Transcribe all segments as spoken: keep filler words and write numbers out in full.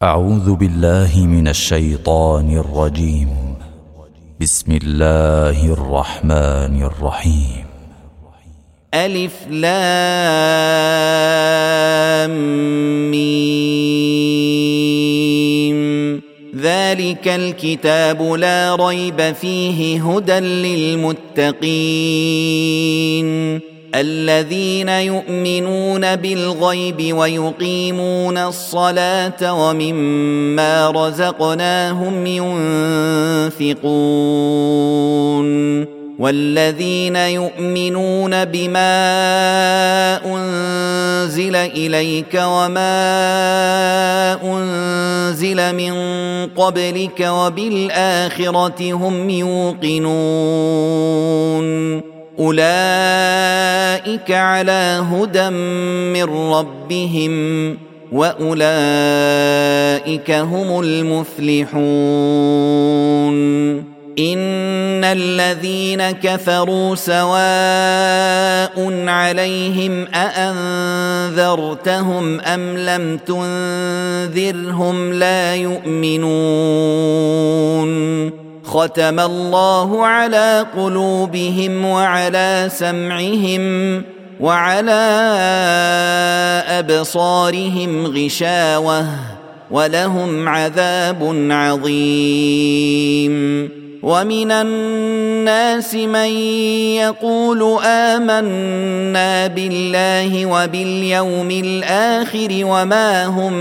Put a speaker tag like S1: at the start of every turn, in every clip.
S1: أعوذ بالله من الشيطان الرجيم. بسم الله الرحمن الرحيم.
S2: ألف لام ميم. ذلك الكتاب لا ريب فيه هدى للمتقين الذين يؤمنون بالغيب ويقيمون الصلاة ومما رزقناهم ينفقون والذين يؤمنون بما أنزل إليك وما أنزل من قبلك وبالآخرة هم يوقنون أولئك على هدى من ربهم وأولئك هم المفلحون. إن الذين كفروا سواء عليهم أأنذرتهم أم لم تنذرهم لا يؤمنون. ختم الله على قلوبهم وعلى سمعهم وعلى أبصارهم غشاوة ولهم عذاب عظيم. ومن الناس من يقول آمنا بالله وباليوم الآخر وما هم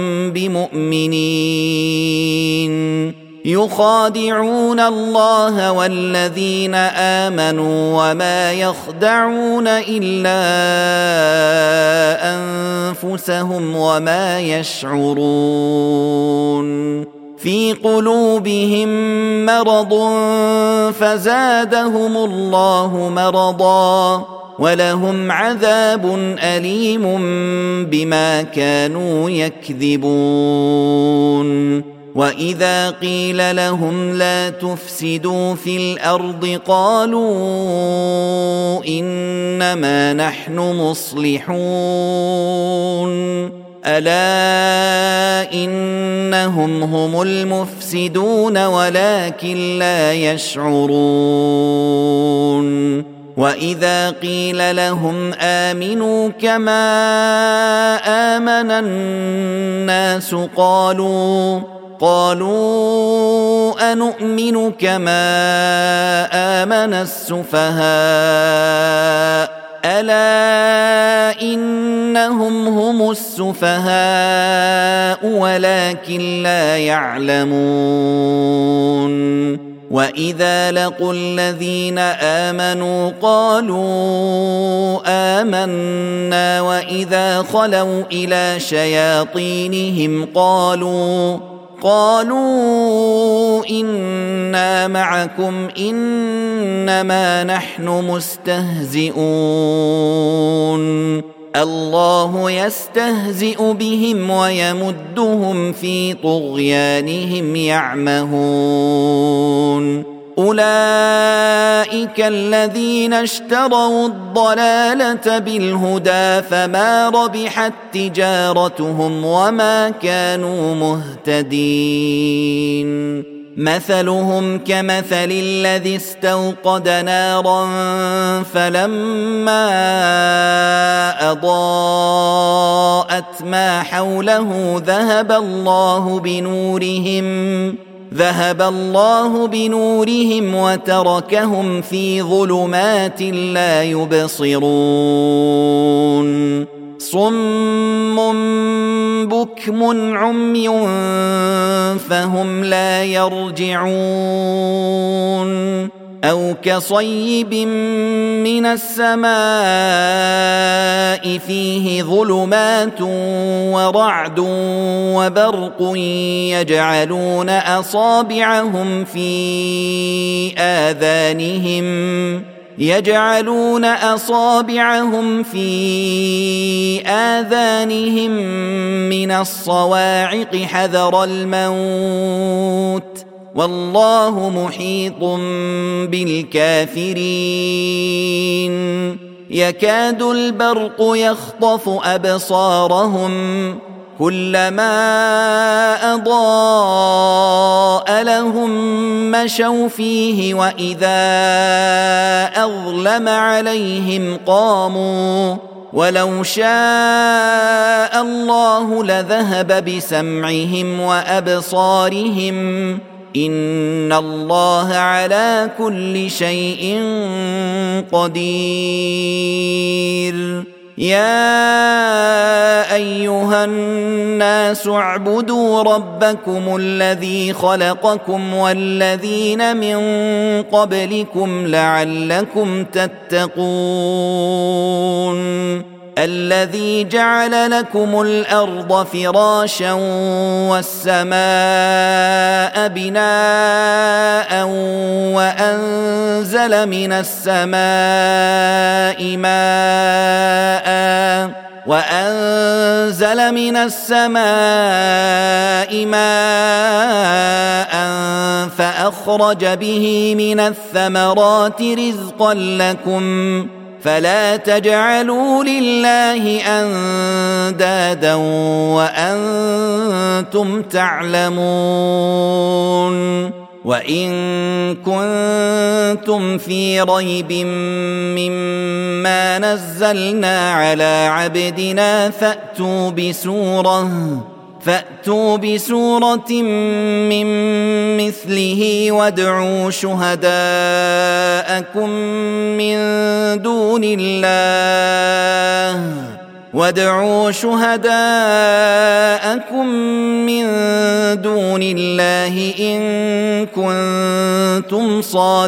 S2: بمؤمنين يخادعون الله والذين آمنوا وما يخدعون إلا أنفسهم وما يشعرون. في قلوبهم مرض فزادهم الله مرضا ولهم عذاب أليم بما كانوا يكذبون. وإذا قيل لهم لا تفسدوا في الأرض قالوا إنما نحن مصلحون. ألا إنهم هم المفسدون ولكن لا يشعرون. وإذا قيل لهم آمنوا كما آمن الناس قالوا قالوا أنؤمن كما آمن السفهاء ألا إنهم هم السفهاء ولكن لا يعلمون. وإذا لقوا الذين آمنوا قالوا آمنا وإذا خلوا إلى شياطينهم قالوا قالوا إنا معكم إنما نحن مستهزئون. الله يستهزئ بهم ويمدهم في طغيانهم يعمهون. أولئك الذين اشتروا الضلالة بالهدى فما ربحت تجارتهم وما كانوا مهتدين. مثلهم كمثل الذي استوقد نارا فلما أضاءت ما حوله ذهب الله بنورهم ذهب الله بنورهم وتركهم في ظلمات لا يبصرون. صم بكم عمي فهم لا يرجعون. أو كصيب من السماء فيه ظلمات ورعد وبرق يجعلون أصابعهم في آذانهم يجعلون أصابعهم في آذانهم من الصواعق حذر الموت والله محيط بالكافرين. يكاد البرق يخطف أبصارهم كلما أضاء لهم مشوا فيه وإذا أظلم عليهم قاموا ولو شاء الله لذهب بسمعهم وأبصارهم إن الله على كل شيء قدير. يا أيها الناس اعبدوا ربكم الذي خلقكم والذين من قبلكم لعلكم تتقون الذي جعل لكم الأرض فراشا والسماء بناء وأنزل من السماء ماء وأنزل من السماء ماء فأخرج به من الثمرات رزقا لكم فلا تجعلوا لله أندادا وأنتم تعلمون. وإن كنتم في ريب مما نزلنا على عبدنا فأتوا بسورة فأتوا بسورة من مثله وادعوا شهداءكم من دون الله وادعوا شهداءكم من دون الله إن كنتم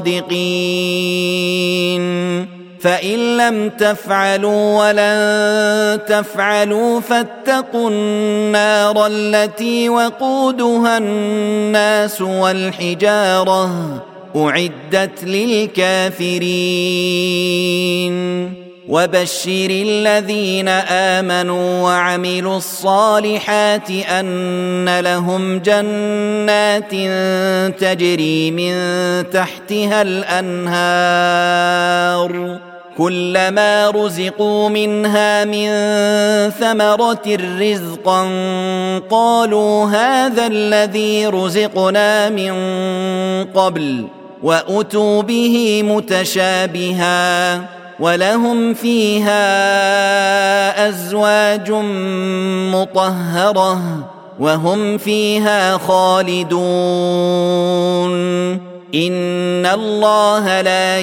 S2: صادقين فإن لم تفعلوا ولن تفعلوا فاتقوا النار التي وقودها الناس والحجارة أعدت للكافرين. وبشر الذين آمنوا وعملوا الصالحات أن لهم جنات تجري من تحتها الأنهار كلما رزقوا منها من ثمرة رزقا قالوا هذا الذي رزقنا من قبل وأتوا به متشابها ولهم فيها أزواج مطهرة وهم فيها خالدون. إن الله لا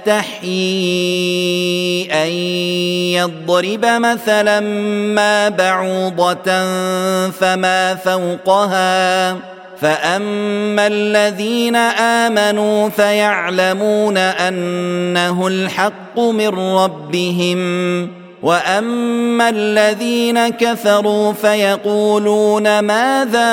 S2: يستحيي أن يضرب مثلا ما بعوضة فما فوقها فأما الذين آمنوا فيعلمون أنه الحق من ربهم وأما الذين كفروا فيقولون ماذا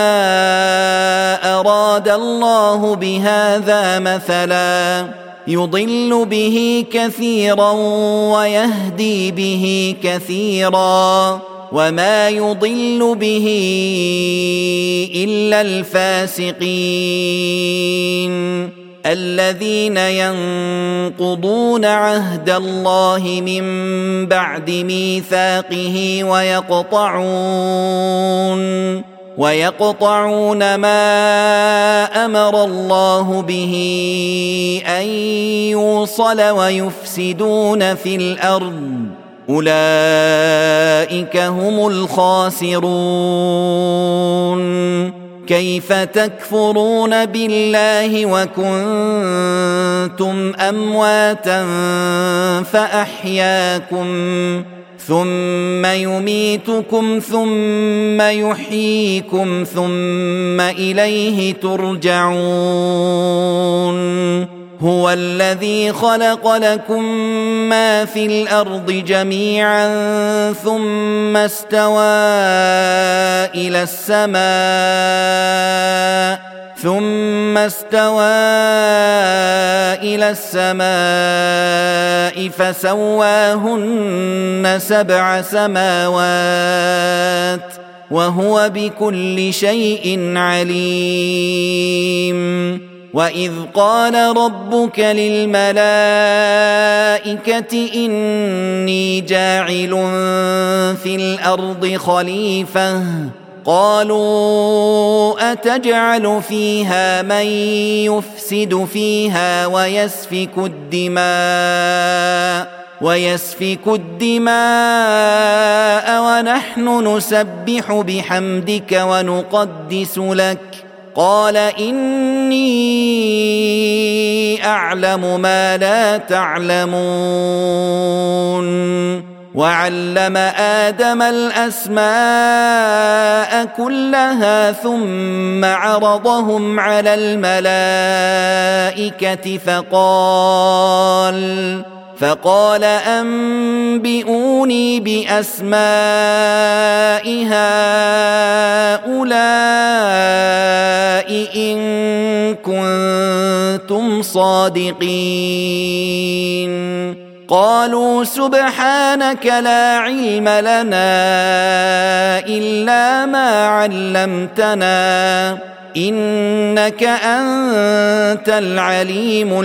S2: أراد الله بهذا مثلا يضل به كثيرا ويهدي به كثيرا وما يضل به إلا الفاسقين الذين ينقضون عهد الله من بعد ميثاقه ويقطعون ويقطعون ما أمر الله به أن يوصل ويفسدون في الأرض أولئك هم الخاسرون. كيف تكفرون بالله وكنتم أمواتا فأحياكم ثم يميتكم ثم يحييكم ثم إليه ترجعون. هو الذي خلق لكم ما في الأرض جميعا ثم استوى إلى السماء ثم استوى إلى السماء فسواهن سبع سماوات وهو بكل شيء عليم. وإذ قال ربك للملائكة إني جاعل في الأرض خليفة قالوا أتجعل فيها من يفسد فيها ويسفك الدماء ويسفك الدماء ونحن نسبح بحمدك ونقدس لك قال إني أعلم ما لا تعلمون وعلم آدم الأسماء كلها ثم عرضهم على الملائكة فقال فقال أنبئوني بأسماء هؤلاء إن كنتم صادقين قالوا سبحانك لا علم لنا إلا ما علمتنا إنك أنت العليم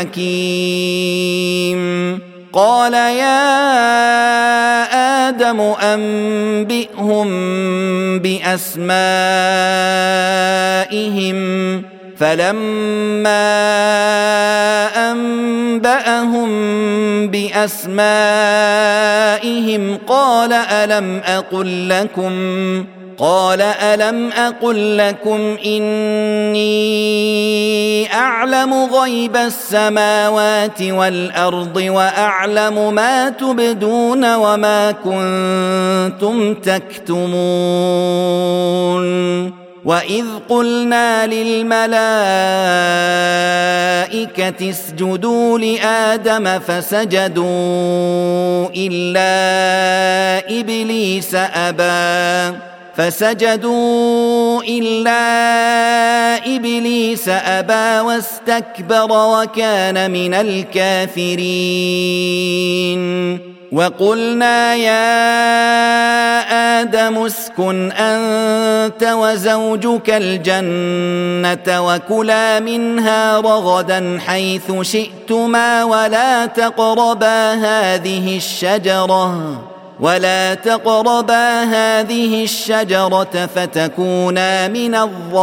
S2: الحكيم قال يا آدم أنبئهم بأسمائهم فلما أنبأهم بأسمائهم قال ألم أقل لكم قال ألم أقل لكم إني أعلم غيب السماوات والأرض وأعلم ما تبدون وما كنتم تكتمون وإذ قلنا للملائكة اسجدوا لآدم فسجدوا إلا إبليس أبى فسجدوا إلا إبليس أبى واستكبر وكان من الكافرين وقلنا يا آدم اسكن أنت وزوجك الجنة وكلا منها رغدا حيث شئتما ولا تقربا هذه الشجرة ولا تقربا هذه الشجرة فتكونا من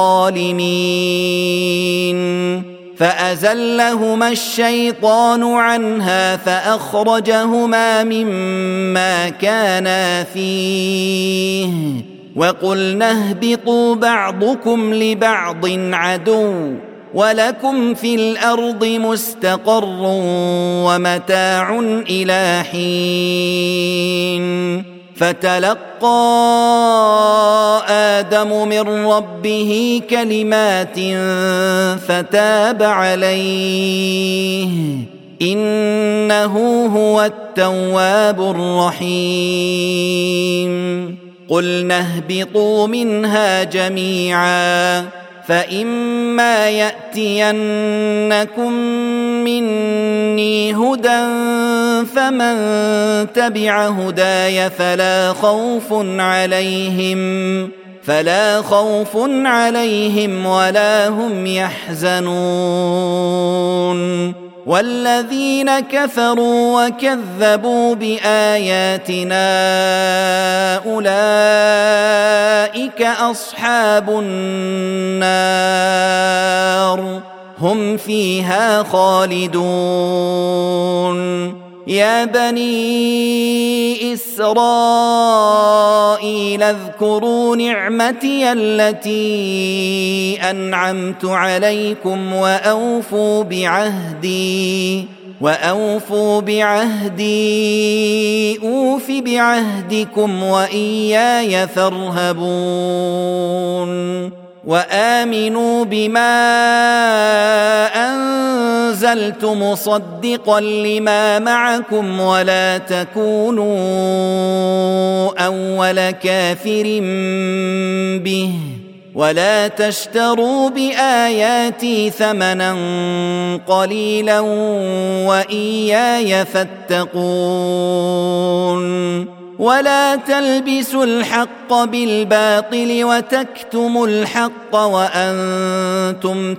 S2: الظالمين فأزلهما الشيطان عنها فأخرجهما مما كانا فيه وقلنا اهبطوا بعضكم لبعض عدو ولكم في الأرض مستقر ومتاع إلى حين فتلقى آدم من ربه كلمات فتاب عليه إنه هو التواب الرحيم قلنا اهبطوا منها جميعا فإما يأتينكم مني هدى فمن تبع هداي فلا خوف عليهم فلا خوف عليهم ولا هم يحزنون والذين كفروا وكذبوا بآياتنا أولئك أصحاب النار هم فيها خالدون يا بني إسرائيل اذكروا نعمتي التي أنعمت عليكم وأوفوا بعهدي وأوفوا بعهدي أوف بعهدكم وإياي فارهبون وآمنوا بما أنزلت مصدقا لما معكم ولا تكونوا أول كافر به ولا تشتروا بآياتي ثمنا قليلا وإياي فاتقون ولا تلبسوا الحق بالباطل وتكتموا الحق وأنتم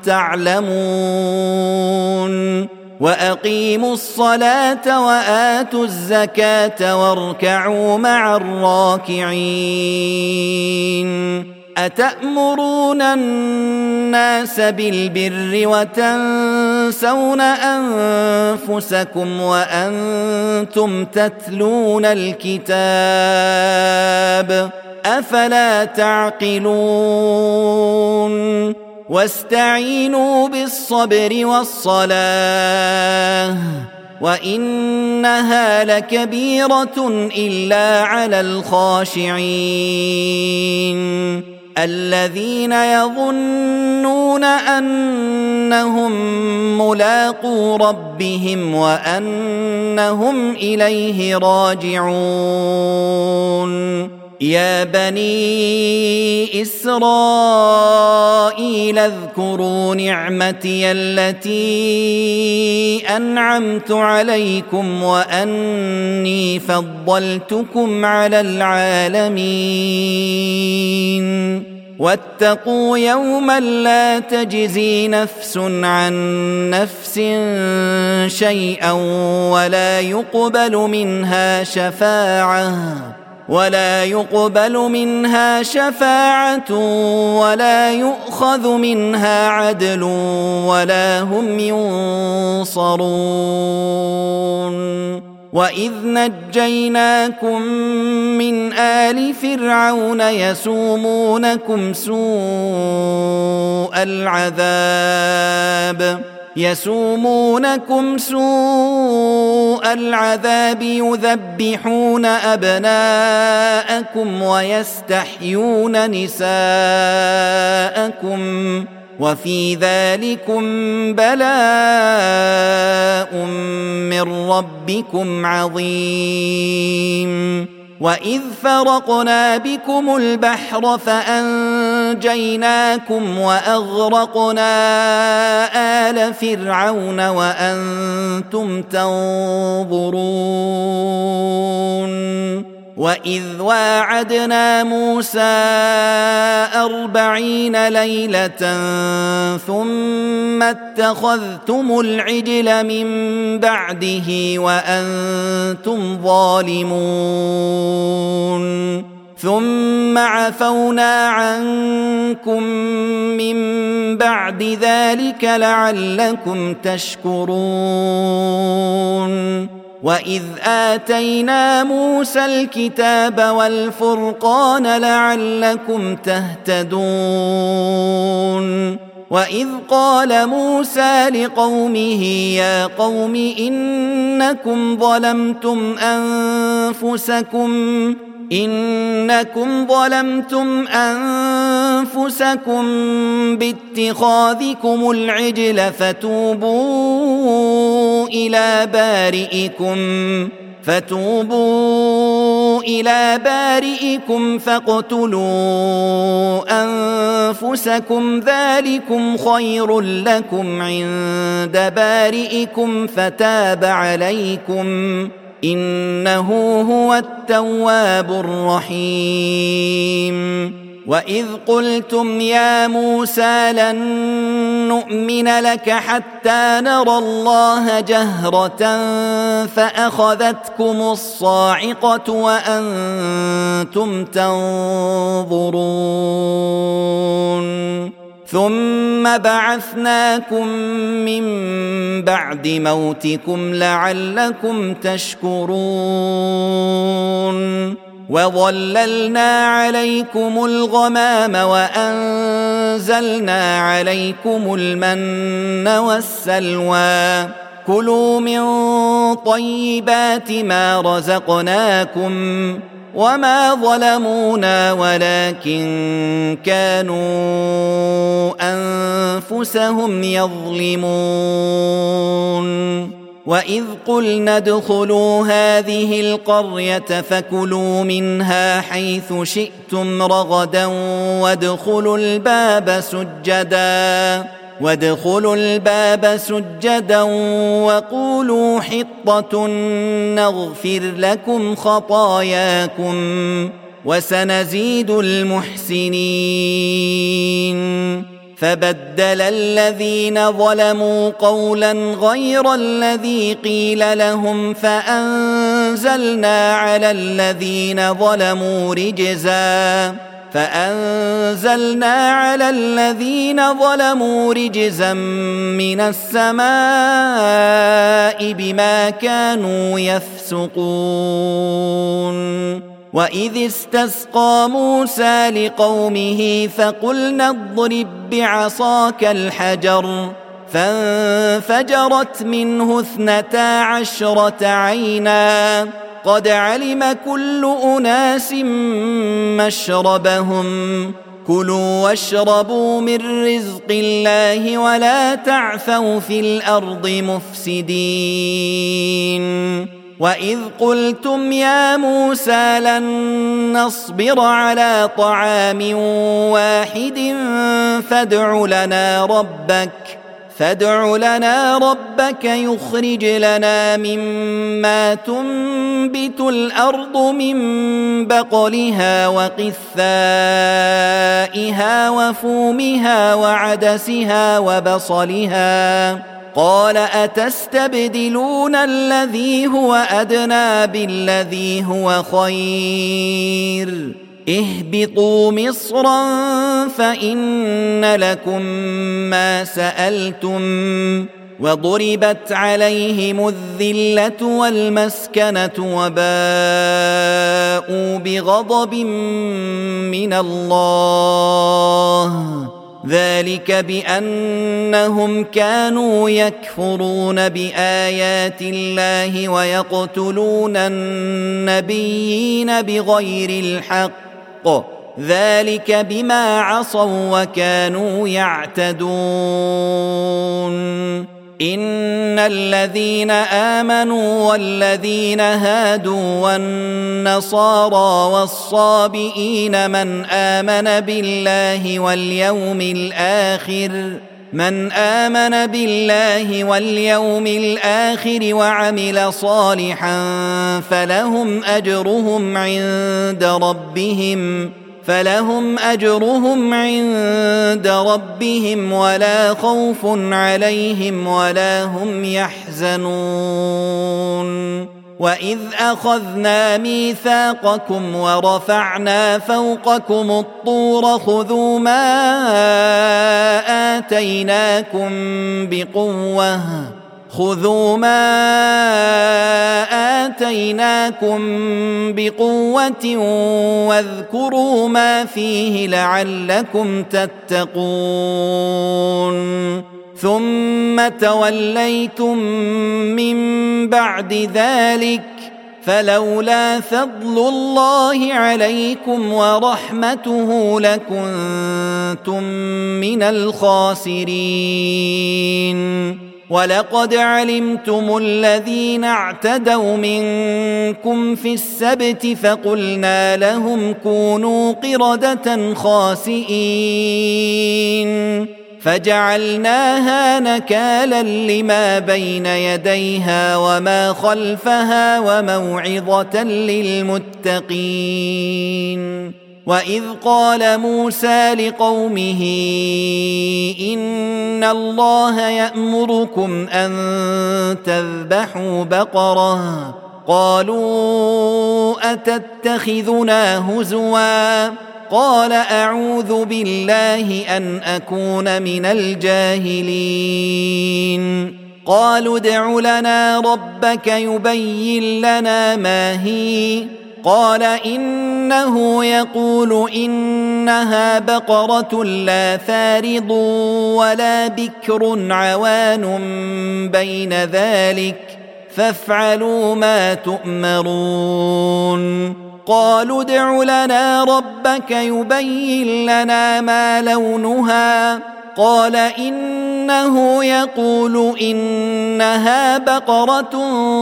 S2: تعلمون وأقيموا الصلاة وآتوا الزكاة واركعوا مع الراكعين أتأمرون الناس بالبر وتنسون أنفسكم وأنتم تتلون الكتاب أفلا تعقلون واستعينوا بالصبر والصلاة وإنها لكبيرة إلا على الخاشعين الذين يظنون أنهم ملاقو ربهم وأنهم إليه راجعون يا بني إسرائيل اذكروا نعمتي التي أنعمت عليكم وأني فضلتكم على العالمين واتقوا يوما لا تجزي نفس عن نفس شيئا ولا يقبل منها شفاعة ولا يقبل منها شفاعة ولا يؤخذ منها عدل ولا هم ينصرون وإذ نجيناكم من آل فرعون يسومونكم سوء العذاب يسومونكم سوء العذاب يذبحون أبناءكم ويستحيون نساءكم وفي ذلكم بلاء من ربكم عظيم وإذ فرقنا بكم البحر فأنجيناكم وأغرقنا آل فرعون وأنتم تنظرون وإذ واعدنا موسى أربعين ليلة ثم اتخذتم العجل من بعده وأنتم ظالمون ثم عفونا عنكم من بعد ذلك لعلكم تشكرون وإذ آتينا موسى الكتاب والفرقان لعلكم تهتدون وإذ قال موسى لقومه يا قوم إنكم ظلمتم أنفسكم إنكم ظلمتم أنفسكم باتخاذكم العجل فتوبوا إلى بارئكم فتوبوا إلى بارئكم فاقتلوا أنفسكم ذلكم خير لكم عند بارئكم فتاب عليكم إنه هو التواب الرحيم وإذ قلتم يا موسى لن نؤمن لك حتى نرى الله جهرة فأخذتكم الصاعقة وأنتم تنظرون ثم بعثناكم من بعد موتكم لعلكم تشكرون وظللنا عليكم الغمام وأنزلنا عليكم المن والسلوى كلوا من طيبات ما رزقناكم وما ظلمونا ولكن كانوا أنفسهم يظلمون وإذ قلنا ادخلوا هذه القرية فكلوا منها حيث شئتم رغدا وادخلوا الباب سجدا وادخلوا الباب سجدا وقولوا حطة نغفر لكم خطاياكم وسنزيد المحسنين. فبدل الذين ظلموا قولا غير الذي قيل لهم فأنزلنا على الذين ظلموا رجزا فأنزلنا على الذين ظلموا رجزا من السماء بما كانوا يفسقون. وإذ استسقى موسى لقومه فقلنا اضرب بعصاك الحجر فانفجرت منه اثنتا عشرة عينا قد علم كل أناس مشربهم كلوا واشربوا من رزق الله ولا تعثوا في الأرض مفسدين. وإذ قلتم يا موسى لن نصبر على طعام واحد فادع لنا ربك فادع لنا ربك يخرج لنا مما تنبت الأرض من بقلها وقثائها وفومها وعدسها وبصلها قال أتستبدلون الذي هو أدنى بالذي هو خير اهبطوا مصرا فإن لكم ما سألتم وضربت عليهم الذلة والمسكنة وباءوا بغضب من الله ذلك بأنهم كانوا يكفرون بآيات الله ويقتلون النبيين بغير الحق ذلك بما عصوا وكانوا يعتدون. إن الذين آمنوا والذين هادوا والنصارى والصابئين من آمن بالله واليوم الآخر من آمن بالله واليوم الآخر وعمل صالحا فلهم أجرهم عند ربهم فلهم أجرهم عند ربهم ولا خوف عليهم ولا هم يحزنون. وإذ أخذنا ميثاقكم ورفعنا فوقكم الطور خذوا ما آتيناكم بقوة خذوا ما آتيناكم بقوة واذكروا ما فيه لعلكم تتقون. ثم توليتم من بعد ذلك فلولا فضل الله عليكم ورحمته لكنتم من الخاسرين. ولقد علمتم الذين اعتدوا منكم في السبت فقلنا لهم كونوا قردة خاسئين فجعلناها نكالا لما بين يديها وما خلفها وموعظة للمتقين. وإذ قال موسى لقومه إن الله يأمركم أن تذبحوا بقرة قالوا أتتخذنا هزوا قال أعوذ بالله أن أكون من الجاهلين. قالوا ادع لنا ربك يبين لنا ما هي قال إنه يقول إنها بقرة لا فارض ولا بكر عوان بين ذلك فافعلوا ما تؤمرون. قالوا ادع لنا ربك يبين لنا ما لونها قال إنه يقول إنها بقرة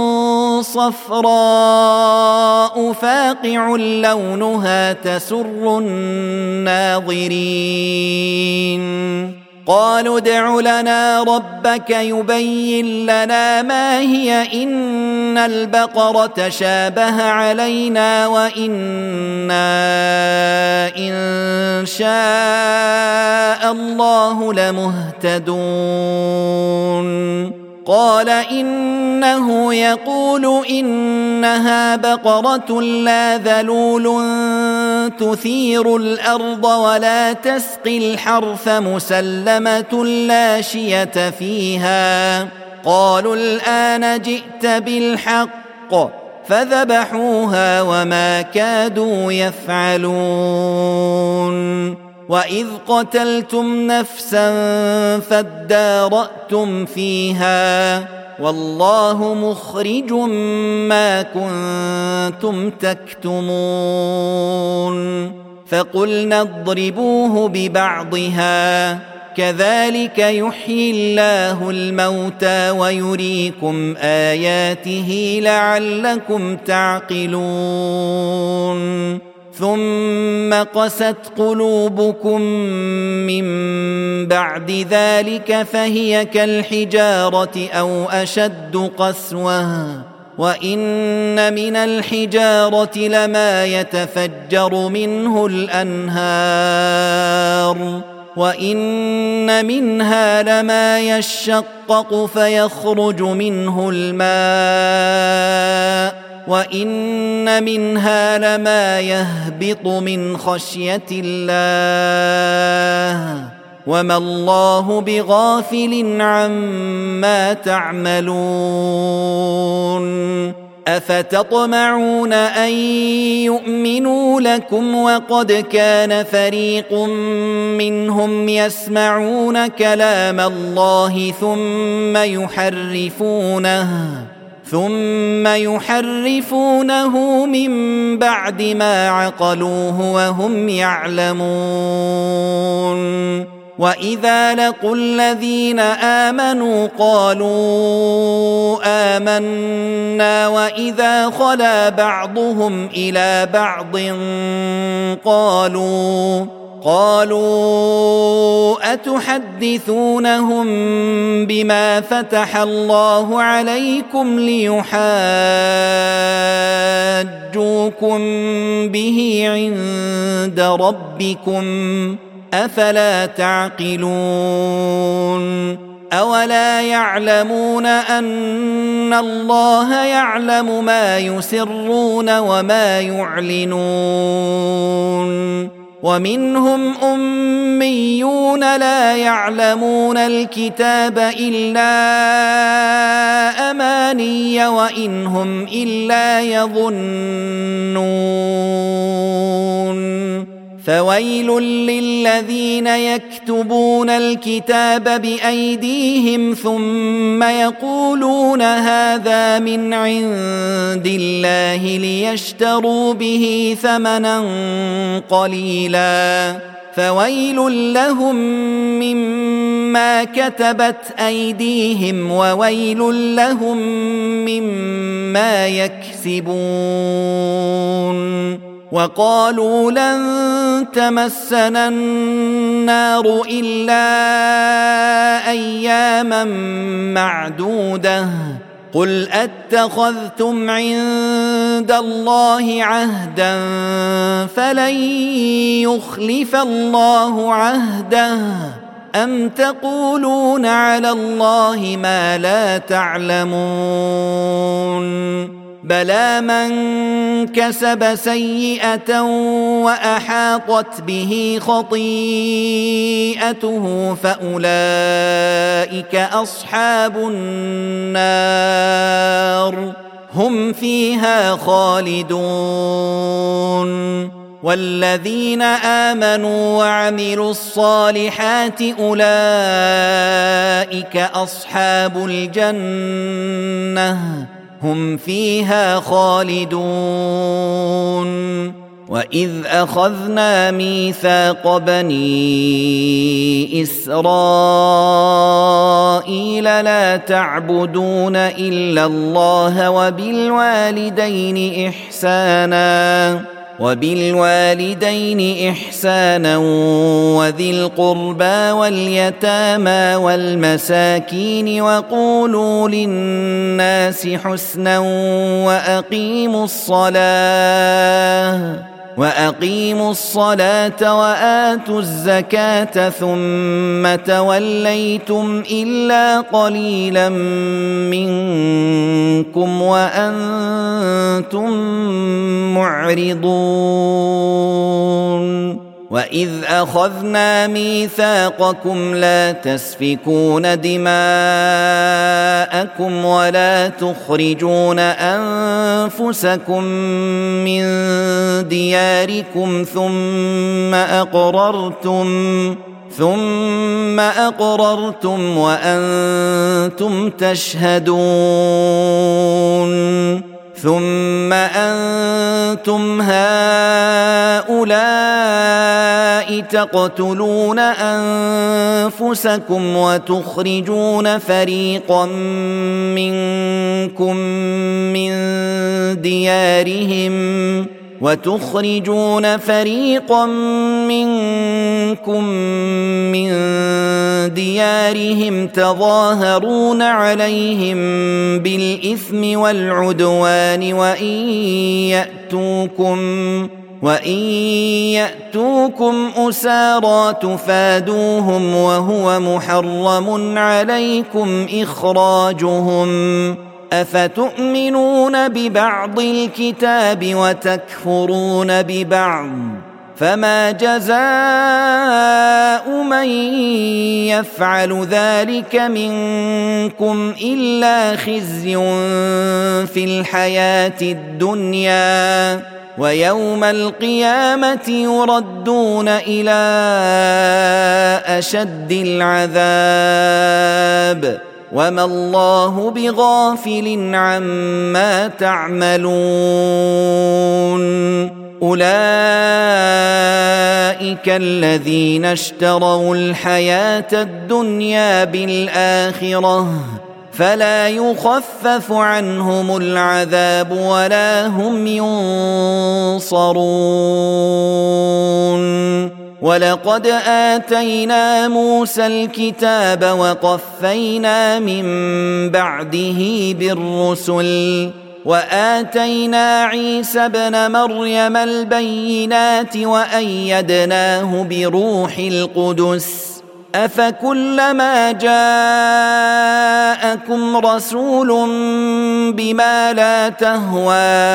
S2: صفراء فاقع لونها تسر الناظرين. قالوا ادع لنا ربك يبين لنا ما هي إن البقرة تشابه علينا وإنا إن شاء الله لمهتدون قال إنه يقول إنها بقرة لا ذلول تثير الأرض ولا تسقي الحرث مسلمة لا شية فيها قالوا الآن جئت بالحق فذبحوها وما كادوا يفعلون وإذ قتلتم نفسا فادارأتم فيها والله مخرج ما كنتم تكتمون فقلنا اضربوه ببعضها كذلك يحيي الله الموتى ويريكم آياته لعلكم تعقلون ثم قست قلوبكم من بعد ذلك فهي كالحجارة أو أشد قسوة وإن من الحجارة لما يتفجر منه الأنهار وإن منها لما يشقق فيخرج منه الماء وإن منها لما يهبط من خشية الله وما الله بغافل عما تعملون أفتطمعون أن يؤمنوا لكم وقد كان فريق منهم يسمعون كلام الله ثم يحرفونه ثم يحرفونه من بعد ما عقلوه وهم يعلمون وإذا لقوا الذين آمنوا قالوا آمنا وإذا خلا بعضهم إلى بعض قالوا قالوا أتحدثونهم بما فتح الله عليكم ليحاجوكم به عند ربكم أفلا تعقلون أولا يعلمون أن الله يعلم ما يسرون وما يعلنون ومنهم أميون لا يعلمون الكتاب إلا أماني وإن هم إلا يظنون فويل للذين يكتبون الكتاب بأيديهم ثم يقولون هذا من عند الله ليشتروا به ثمنا قليلا فويل لهم مما كتبت أيديهم وويل لهم مما يكسبون وقالوا لن تمسنا النار إلا أياما معدودة قل أتخذتم عند الله عهدا فلن يخلف الله عهده أم تقولون على الله ما لا تعلمون بلى من كسب سيئة وأحاطت به خطيئته فأولئك أصحاب النار هم فيها خالدون والذين آمنوا وعملوا الصالحات أولئك أصحاب الجنة هم فيها خالدون وإذ أخذنا ميثاق بني إسرائيل لا تعبدون إلا الله وبالوالدين إحسانا وبالوالدين إحسانا وذي القربى واليتامى والمساكين وقولوا للناس حسنا وأقيموا الصلاة وأقيموا الصلاة وآتوا الزكاة ثم توليتم إلا قليلا منكم وأنتم معرضون وإذ أخذنا ميثاقكم لا تسفكون دماءكم ولا تخرجون أنفسكم من دياركم ثم أقررتم ثم أقررتم وأنتم تشهدون ثم أنتم هؤلاء تقتلون أنفسكم وتخرجون فريقا منكم من ديارهم وتخرجون فريقا منكم من ديارهم تظاهرون عليهم بالإثم والعدوان وإن يأتوكم وإن يأتوكم أسارى تفادوهم وهو محرم عليكم إخراجهم أفتؤمنون ببعض الكتاب وتكفرون ببعض فما جزاء من يفعل ذلك منكم إلا خزي في الحياة الدنيا ويوم القيامة يردون إلى أشد العذاب وما الله بغافل عما تعملون أولئك الذين اشتروا الحياة الدنيا بالآخرة فلا يخفف عنهم العذاب ولا هم ينصرون ولقد آتينا موسى الكتاب وقفينا من بعده بالرسل وآتينا عيسى ابن مريم البينات وأيدناه بروح القدس أفكلما جاءكم رسول بما لا تهوى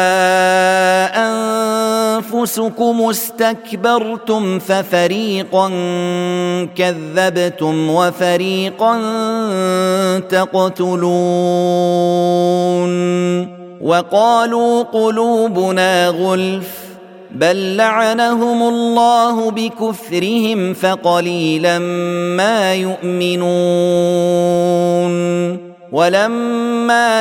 S2: أنفسكم استكبرتم ففريقا كذبتم وفريقا تقتلون وقالوا قلوبنا غلف بل لعنهم الله بكفرهم فقليلا ما يؤمنون ولما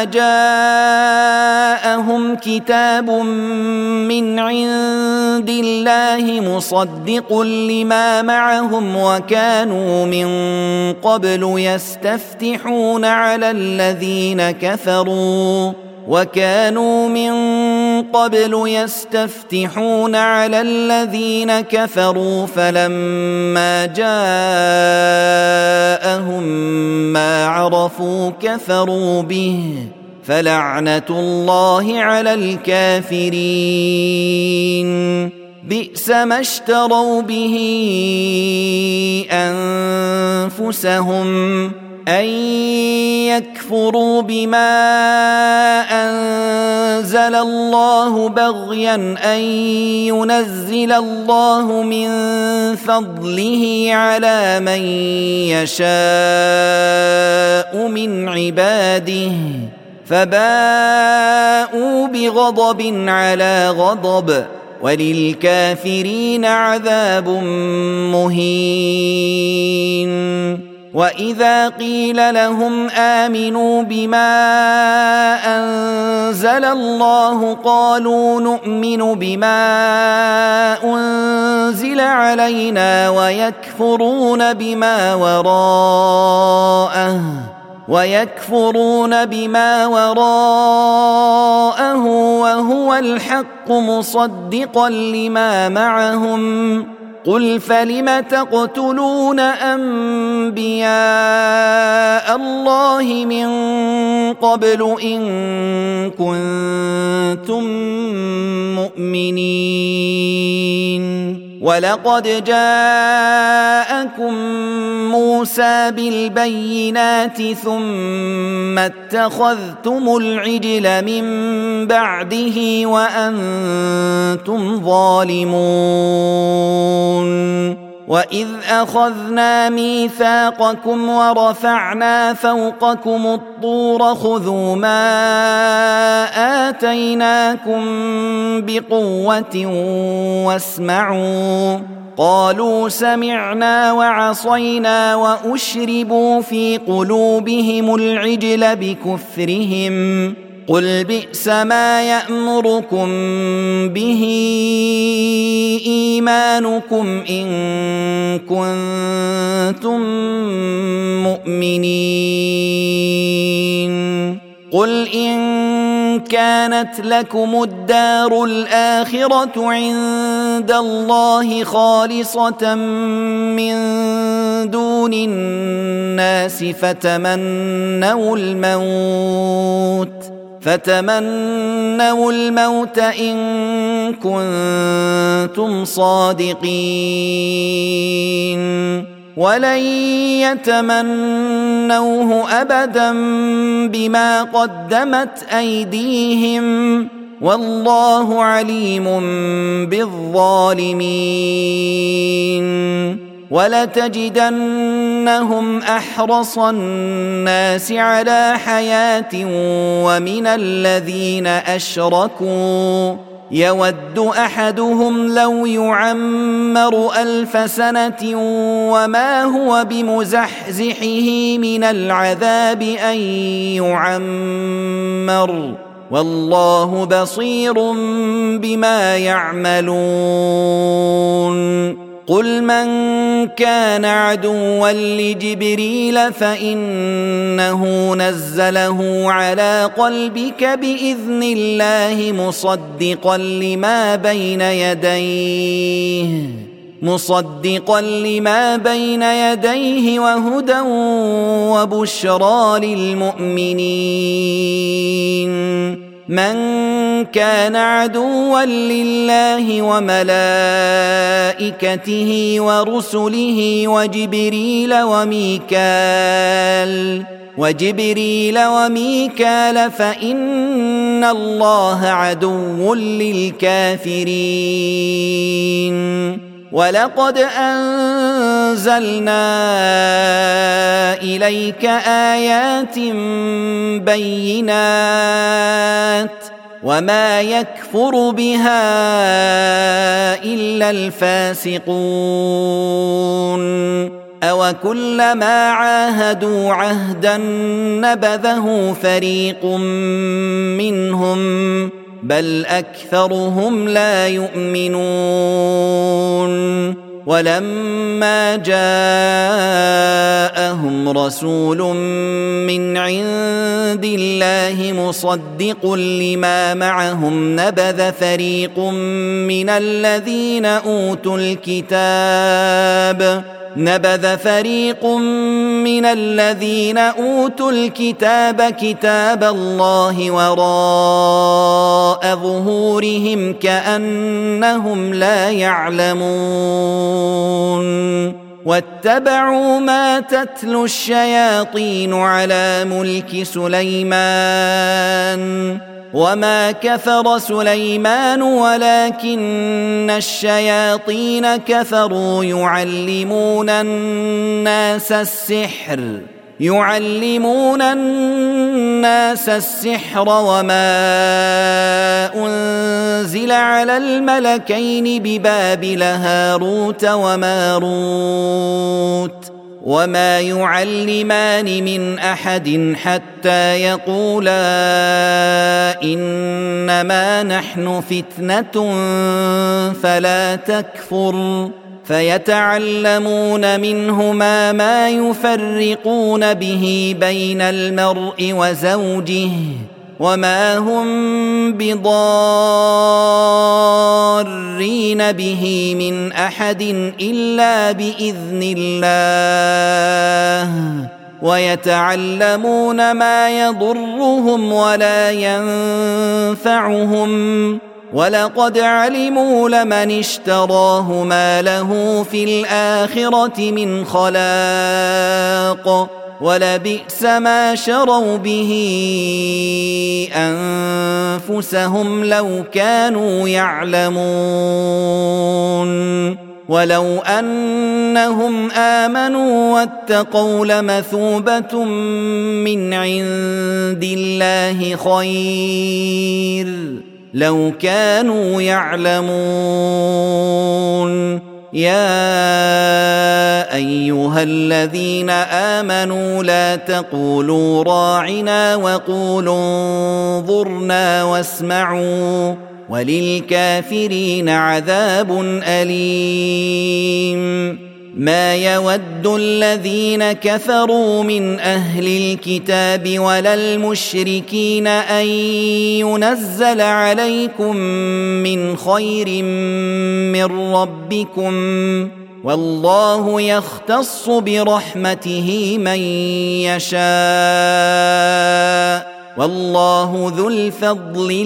S2: جاءهم كتاب من عند الله مصدق لما معهم وكانوا من قبل يستفتحون على الذين كفروا وكانوا من قبل يستفتحون على الذين كفروا فلما جاءهم ما عرفوا كفروا به فلعنة الله على الكافرين بئس ما اشتروا به أنفسهم أن يكفروا بما أنزل الله بغيا أن ينزل الله من فضله على من يشاء من عباده فباءوا بغضب على غضب وللكافرين عذاب مهين وإذا قيل لهم آمنوا بما أنزل الله قالوا نؤمن بما أنزل علينا ويكفرون بما وراءه ويكفرون بما وراءه وهو الحق مصدقا لما معهم قل فلم تقتلون أنبياء الله من قبل إن كنتم مؤمنين ولقد جاءكم موسى بالبينات ثم اتخذتم العجل من بعده وأنتم ظالمون وإذ أخذنا ميثاقكم ورفعنا فوقكم الطور خذوا ما آتيناكم بقوة واسمعوا قالوا سمعنا وعصينا وأشربوا في قلوبهم العجل بكفرهم قل بئس ما يأمركم به إيمانكم إن كنتم مؤمنين قل إن كانت لكم الدار الآخرة عند الله خالصة من دون الناس فتمنوا الموت فتمنوا الموت إن كنتم صادقين ولن يتمنوه أبدا بما قدمت أيديهم والله عليم بالظالمين ولتجدنهم أحرص الناس على حياة ومن الذين أشركوا يود أحدهم لو يعمر ألف سنة وما هو بمزحزحه من العذاب أن يعمر والله بصير بما يعملون قل من كان عدوا لجبريل فإنه نزله على قلبك بإذن الله مصدقا لما بين يديه مصدقا لما بين يديه وهدى وبشرى للمؤمنين من كان عدوا لله وملائكته ورسله وجبريل وميكال وجبريل وميكال فإن الله عدو للكافرين ولقد أنزلنا إليك آيات بينات وما يكفر بها إلا الفاسقون أوكلما عاهدوا عهدا نبذه فريق منهم بل أكثرهم لا يؤمنون ولما جاءهم رسول من عند الله مصدق لما معهم نبذ فريق من الذين أوتوا الكتاب نبذ فريق من الذين أوتوا الكتاب كتاب الله وراء ظهورهم كأنهم لا يعلمون واتبعوا ما تتلو الشياطين على ملك سليمان وما كفر سليمان ولكن الشياطين كفروا يعلمون الناس السحر يعلمون الناس السحر وما أنزل على الملكين ببابل هاروت وماروت وما يعلمان من أحد حتى يقولا إنما نحن فتنة فلا تكفر فيتعلمون منهما ما يفرقون به بين المرء وزوجه وما هم بضارين به من أحد إلا بإذن الله ويتعلمون ما يضرهم ولا ينفعهم ولقد علموا لمن اشتراه ما له في الآخرة من خلاق ولبئس ما شروا به أنفسهم لو كانوا يعلمون ولو أنهم آمنوا واتقوا لمثوبة من عند الله خير لو كانوا يعلمون يا أيها الذين آمنوا لا تقولوا راعنا وقولوا انظرنا واسمعوا وللكافرين عذاب أليم ما يود الذين كفروا من أهل الكتاب ولا المشركين أن ينزل عليكم من خير من ربكم والله يختص برحمته من يشاء والله ذو الفضل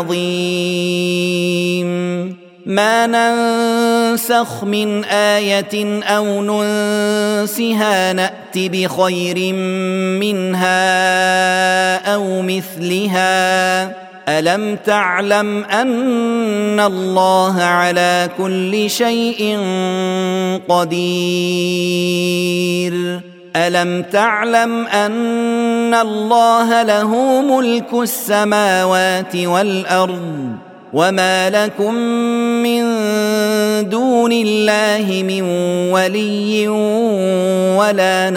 S2: العظيم ما ننسخ من آية أو ننسها نأت بخير منها أو مثلها ألم تعلم أن الله على كل شيء قدير ألم تعلم أن الله له ملك السماوات والأرض وما لكم من دون الله من ولي ولا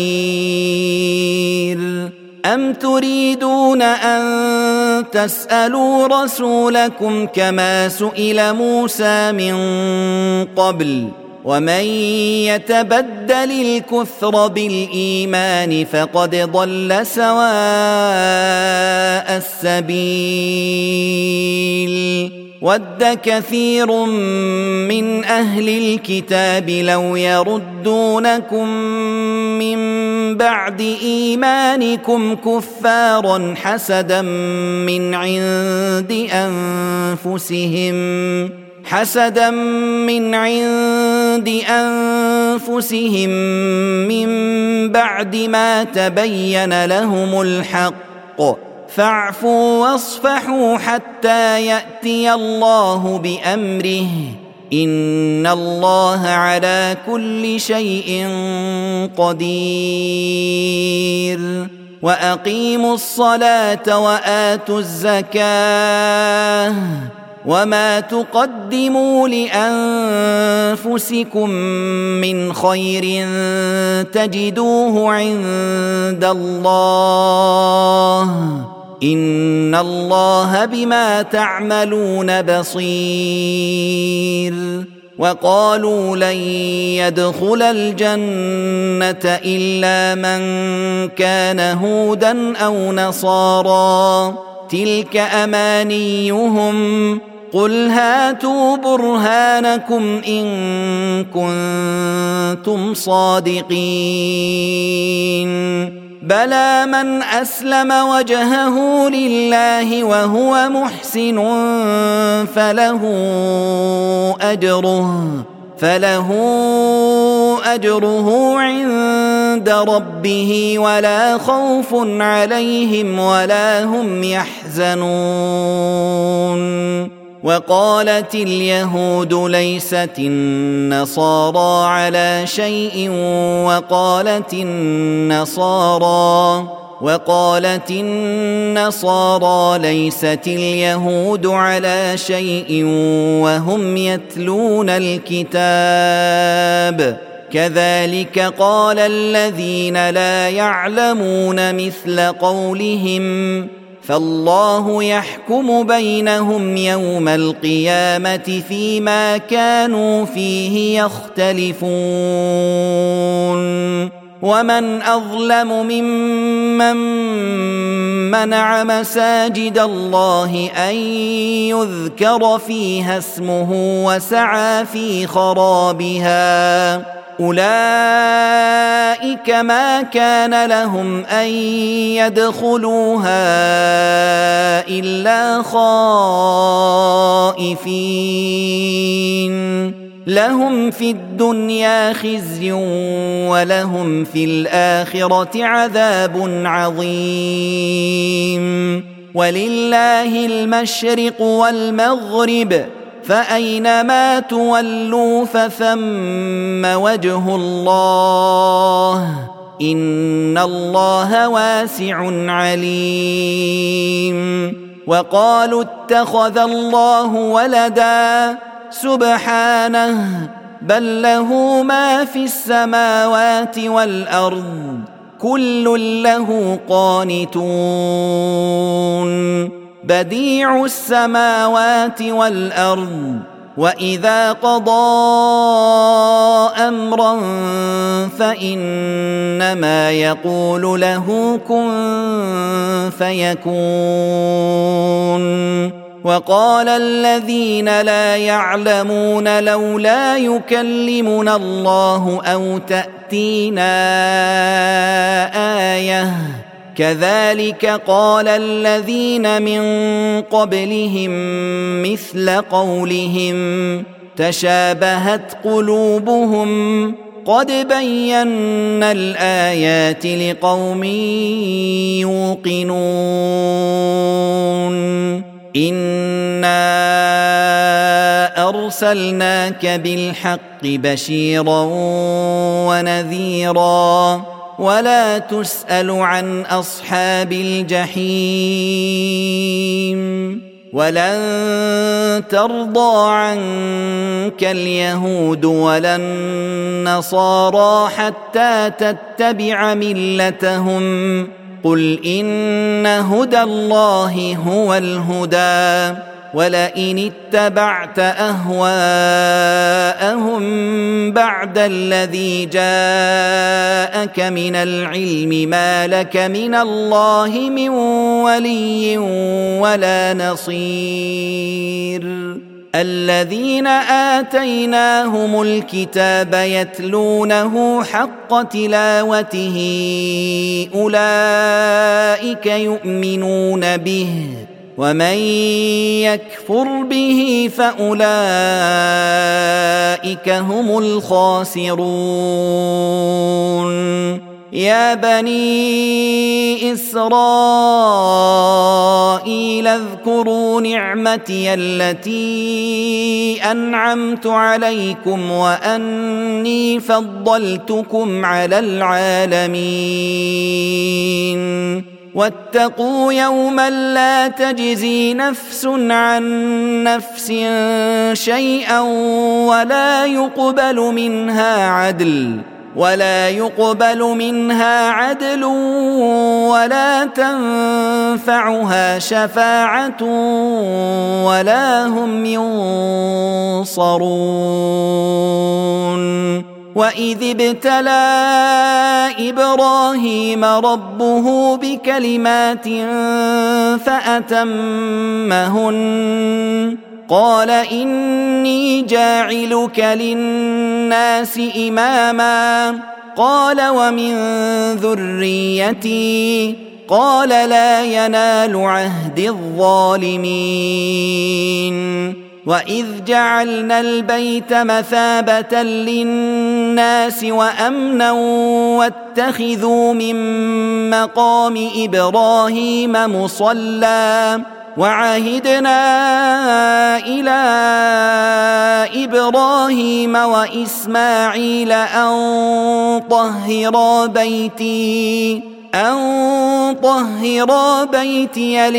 S2: نصير أم تريدون أن تسألوا رسولكم كما سئل موسى من قبل ومن يتبدل الكفر بالإيمان فقد ضل سواء السبيل ود كثير من أهل الكتاب لو يردونكم من بعد إيمانكم كفارا حسدا من عند أنفسهم حسدا من عند أنفسهم من بعد ما تبين لهم الحق فاعفوا واصفحوا حتى يأتي الله بأمره إن الله على كل شيء قدير وأقيموا الصلاة وآتوا الزكاة وما تقدموا لأنفسكم من خير تجدوه عند الله إن الله بما تعملون بصير وقالوا لن يدخل الجنة إلا من كان هودا أو نصارى تلك أمانيهم قل هاتوا برهانكم إن كنتم صادقين بلى من أسلم وجهه لله وهو محسن فله أجره فله أجره عند ربه ولا خوف عليهم ولا هم يحزنون وقالت اليهود ليست النصارى على شيء وقالت النصارى وقالت النصارى ليست اليهود على شيء وهم يتلون الكتاب كذلك قال الذين لا يعلمون مثل قولهم فالله يحكم بينهم يوم القيامة فيما كانوا فيه يختلفون ومن أظلم ممن منع مساجد الله أن يذكر فيها اسمه وسعى في خرابها أولئك ما كان لهم أن يدخلوها إلا خائفين لهم في الدنيا خزي ولهم في الآخرة عذاب عظيم ولله المشرق والمغرب فأينما تولوا فثم وجه الله إن الله واسع عليم وقالوا اتخذ الله ولدا سبحانه بل له ما في السماوات والأرض كل له قانتون بديع السماوات والأرض وإذا قضى أمرا فإنما يقول له كن فيكون وقال الذين لا يعلمون لولا يكلمنا الله أو تأتينا آية كذلك قال الذين من قبلهم مثل قولهم تشابهت قلوبهم قد بينا الآيات لقوم يوقنون إنا أرسلناك بالحق بشيرا ونذيرا ولا تسأل عن أصحاب الجحيم ولن ترضى عنك اليهود ولا النصارى حتى تتبع ملتهم قل إن هدى الله هو الهدى ولئن اتبعت أهواءهم بعد الذي جاءك من العلم ما لك من الله من ولي ولا نصير الذين آتيناهم الكتاب يتلونه حق تلاوته أولئك يؤمنون به ومن يكفر به فأولئك هم الخاسرون يا بني إسرائيل اذكروا نعمتي التي أنعمت عليكم وأني فضلتكم على العالمين واتقوا يوما لا تجزي نفس عن نفس شيئا ولا يقبل منها عدل ولا يقبل منها عدل ولا تنفعها شفاعة ولا هم ينصرون وإذ ابتلى إبراهيم ربه بكلمات فأتمهن قال إني جاعلك للناس إماما قال ومن ذريتي قال لا ينال عهد الظالمين وإذ جعلنا البيت مثابة للناس وأمنا واتخذوا من مقام إبراهيم مصلى وعهدنا إلى إبراهيم وإسماعيل أن طهرا بيتي أن طهرا بيتي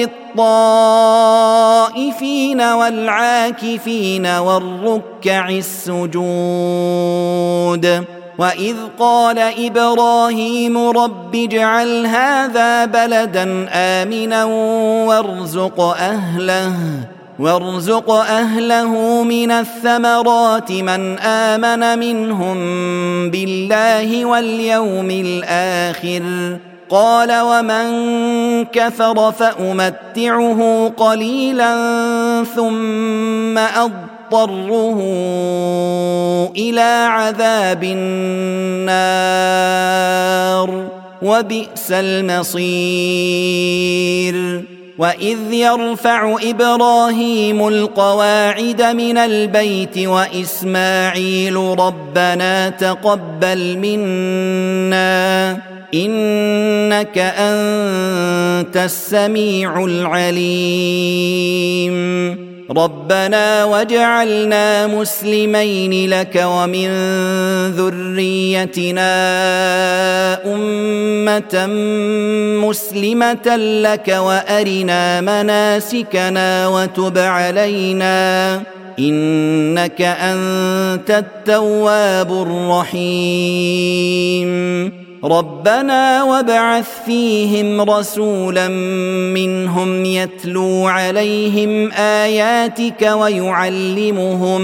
S2: للطائفين والعاكفين والركع السجود وإذ قال إبراهيم رب اجعل هذا بلدا آمنا وارزق أهله وارزق أهله من الثمرات من آمن منهم بالله واليوم الآخر قال ومن كفر فأمتعه قليلا ثم أضطره إلى عذاب النار وبئس المصير وإذ يرفع إبراهيم القواعد من البيت وإسماعيل ربنا تقبل منا إنك أنت السميع العليم ربنا واجعلنا مسلمين لك ومن ذريتنا أمة مسلمة لك وأرنا مناسكنا وتب علينا إنك أنت التواب الرحيم ربنا وابعث فيهم رسولا منهم يتلو عليهم آياتك ويعلمهم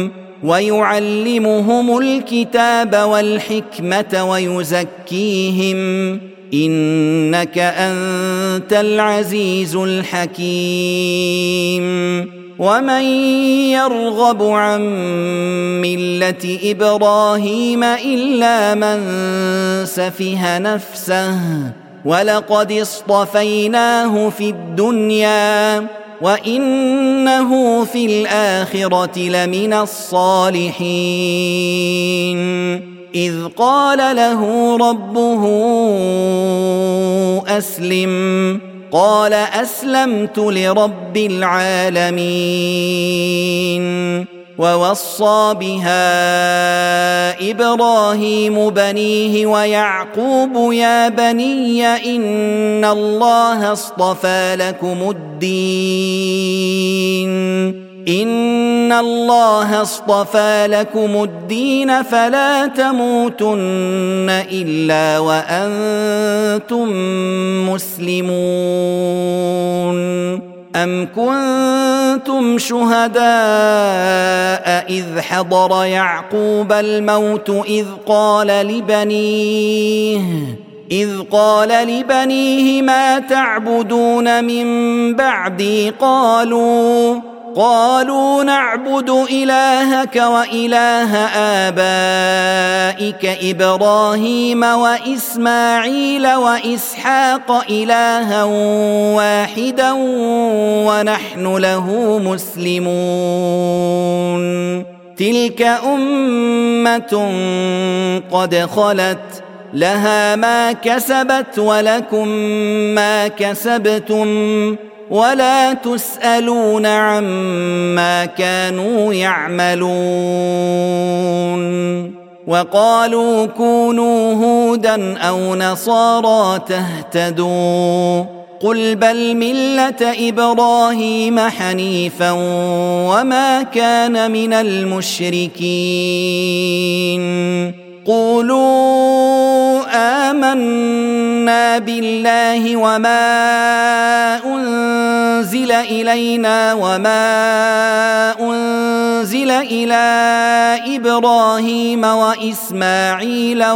S2: ويعلمهم الكتاب والحكمة ويزكيهم إنك أنت العزيز الحكيم ومن يرغب عن ملة إبراهيم إلا من سفه نفسه ولقد اصطفيناه في الدنيا وإنه في الآخرة لمن الصالحين إذ قال له ربه أسلم قال أسلمت لرب العالمين ووصى بها إبراهيم بنيه ويعقوب يا بني إن الله اصطفى لكم الدين إن الله اصطفى لكم الدين فلا تموتن إلا وأنتم مسلمون أم كنتم شهداء إذ حضر يعقوب الموت إذ قال لبنيه إذ قال لبنيه ما تعبدون من بعدي قالوا قالوا نعبد إلهك وإله آبائك إبراهيم وإسماعيل وإسحاق إلها واحدا ونحن له مسلمون تلك أمة قد خلت لها ما كسبت ولكم ما كسبتم ولا تسألون عما كانوا يعملون وقالوا كونوا هودا أو نصارى تهتدوا قل بل ملة إبراهيم حنيفا وما كان من المشركين قولوا آمنا بالله وما أنزل إلينا وما أنزل إلى إبراهيم وإسماعيل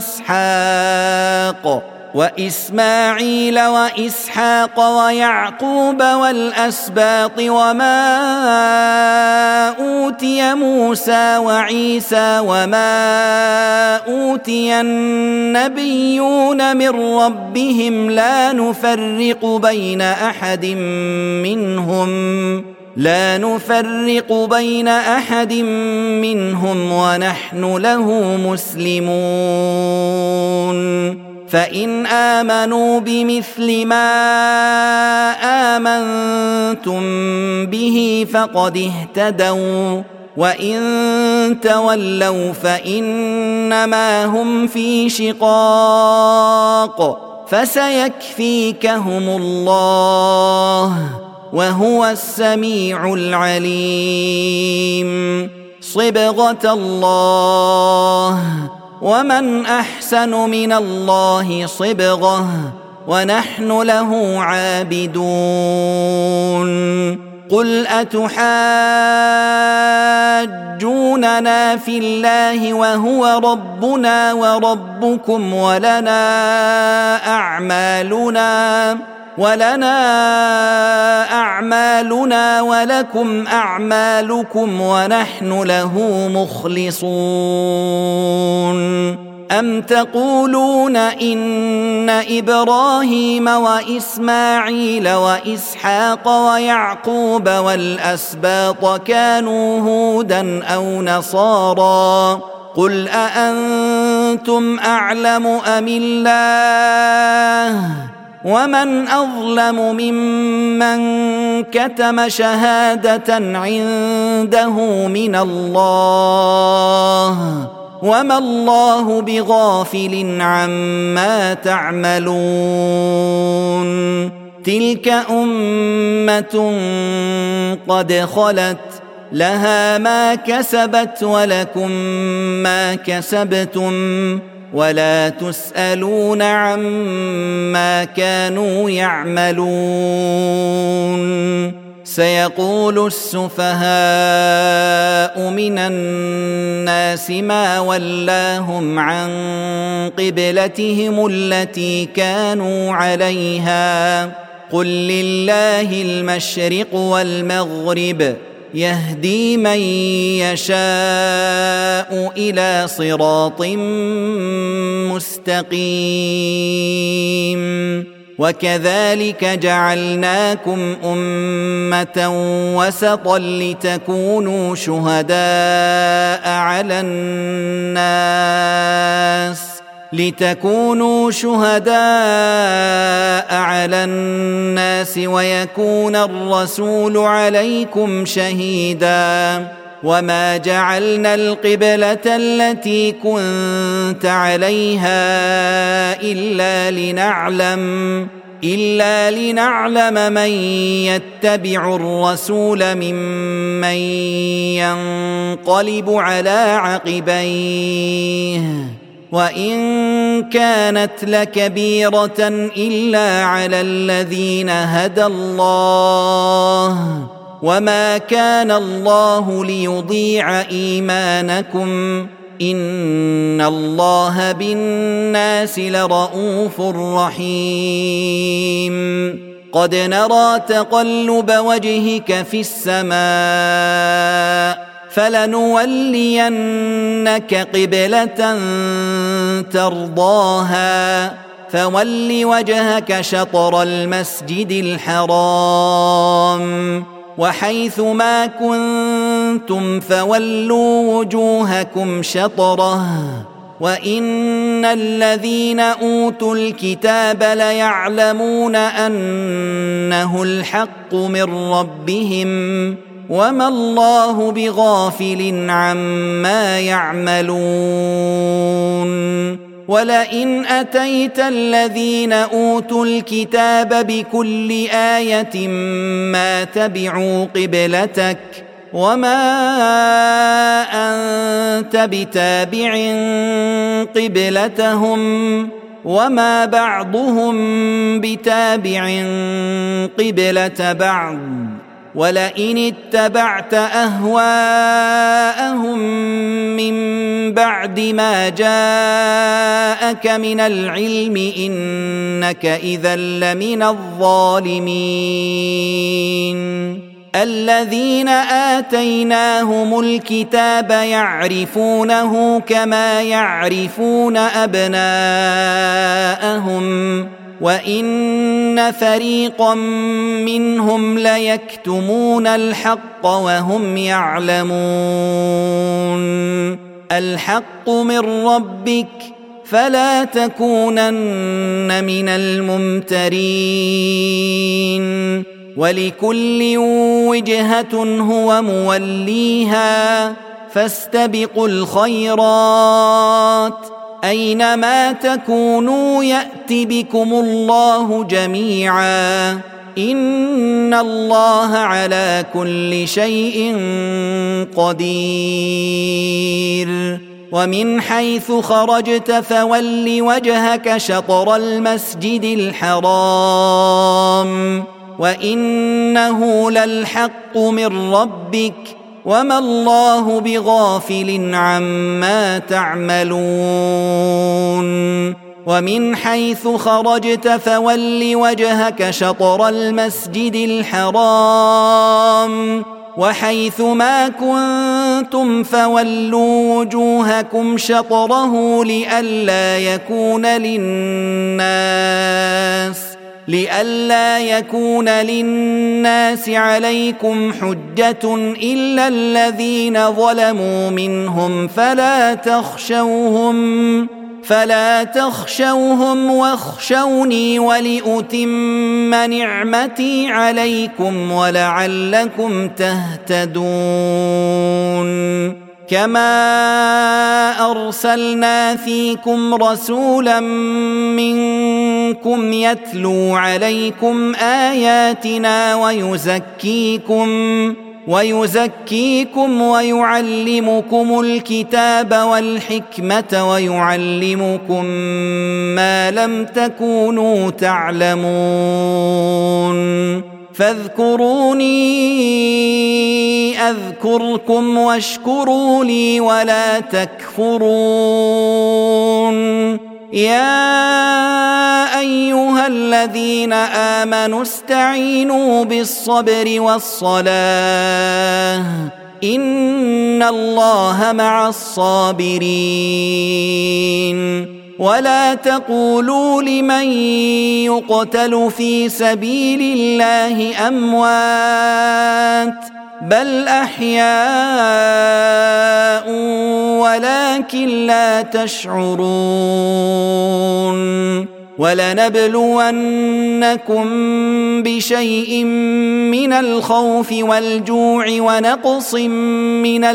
S2: وإسحاق وإسماعيل وإسحاق ويعقوب والأسباط وما أوتي موسى وعيسى وما أوتي النبيون من ربهم لا نفرق بين أحد منهم لا نفرق بين أحد منهم ونحن له مسلمون فإن آمنوا بمثل ما آمنتم به فقد اهتدوا وإن تولوا فإنما هم في شقاق فسيكفيكهم الله وهو السميع العليم صبغة الله ومن أحسن من الله صبغة ونحن له عابدون قل أتحاجوننا في الله وهو ربنا وربكم ولنا أعمالنا ولنا أعمالنا ولكم أعمالكم ونحن له مخلصون أم تقولون إن إبراهيم وإسماعيل وإسحاق ويعقوب والأسباط كانوا هودا أو نصارى قل أأنتم أعلم أم الله ومن أظلم ممن كتم شهادة عنده من الله وما الله بغافل عما تعملون تلك أمة قد خلت لها ما كسبت ولكم ما كسبتم ولا تسألون عما كانوا يعملون سيقول السفهاء من الناس ما ولاهم عن قبلتهم التي كانوا عليها قل لله المشرق والمغرب يهدي من يشاء إلى صراط مستقيم وكذلك جعلناكم أمة وسطا لتكونوا شهداء على الناس لتكونوا شهداء على الناس ويكون الرسول عليكم شهيدا وما جعلنا القبلة التي كنت عليها إلا لنعلم إلا لنعلم من يتبع الرسول ممن ينقلب على عقبيه وإن كانت لكبيرة إلا على الذين هدى الله وما كان الله ليضيع إيمانكم إن الله بالناس لرؤوف رحيم قد نرى تقلب وجهك في السماء فلنولينك قبلة ترضاها فول وجهك شطر المسجد الحرام وحيث ما كنتم فولوا وجوهكم شطره وإن الذين أوتوا الكتاب ليعلمون أنه الحق من ربهم وما الله بغافل عما يعملون ولئن أتيت الذين أوتوا الكتاب بكل آية ما تبعوا قبلتك وما أنت بتابع قبلتهم وما بعضهم بتابع قبلة بعض ولئن اتبعت أهواءهم من بعد ما جاءك من العلم إنك إذا لمن الظالمين الذين آتيناهم الكتاب يعرفونه كما يعرفون أبناءهم وإن فريقا منهم ليكتمون الحق وهم يعلمون الحق من ربك فلا تكونن من الممترين ولكل وجهة هو موليها فاستبقوا الخيرات أينما تكونوا يأت بكم الله جميعا إن الله على كل شيء قدير ومن حيث خرجت فول وجهك شطر المسجد الحرام وإنه للحق من ربك وما الله بغافل عما تعملون ومن حيث خرجت فول وجهك شطر المسجد الحرام وحيث ما كنتم فولوا وجوهكم شطره لئلا يكون للناس لئلا يكون للناس عليكم حجة إلا الذين ظلموا منهم فلا تخشوهم فلا تخشوهم واخشوني ولأتم نعمتي عليكم ولعلكم تهتدون كما أرسلنا فيكم رسولا منكم يتلو عليكم آياتنا ويزكيكم ويزكيكم ويعلمكم الكتاب والحكمة ويعلمكم ما لم تكونوا تعلمون فاذكروني أذكركم واشكروا لي ولا تكفرون يا أيها الذين آمنوا استعينوا بالصبر والصلاة إن الله مع الصابرين ولا تقولوا لمن يقتل في سبيل الله أموات بل أحياء ولكن لا تشعرون ولنبلونكم بشيء من الخوف والجوع ونقص من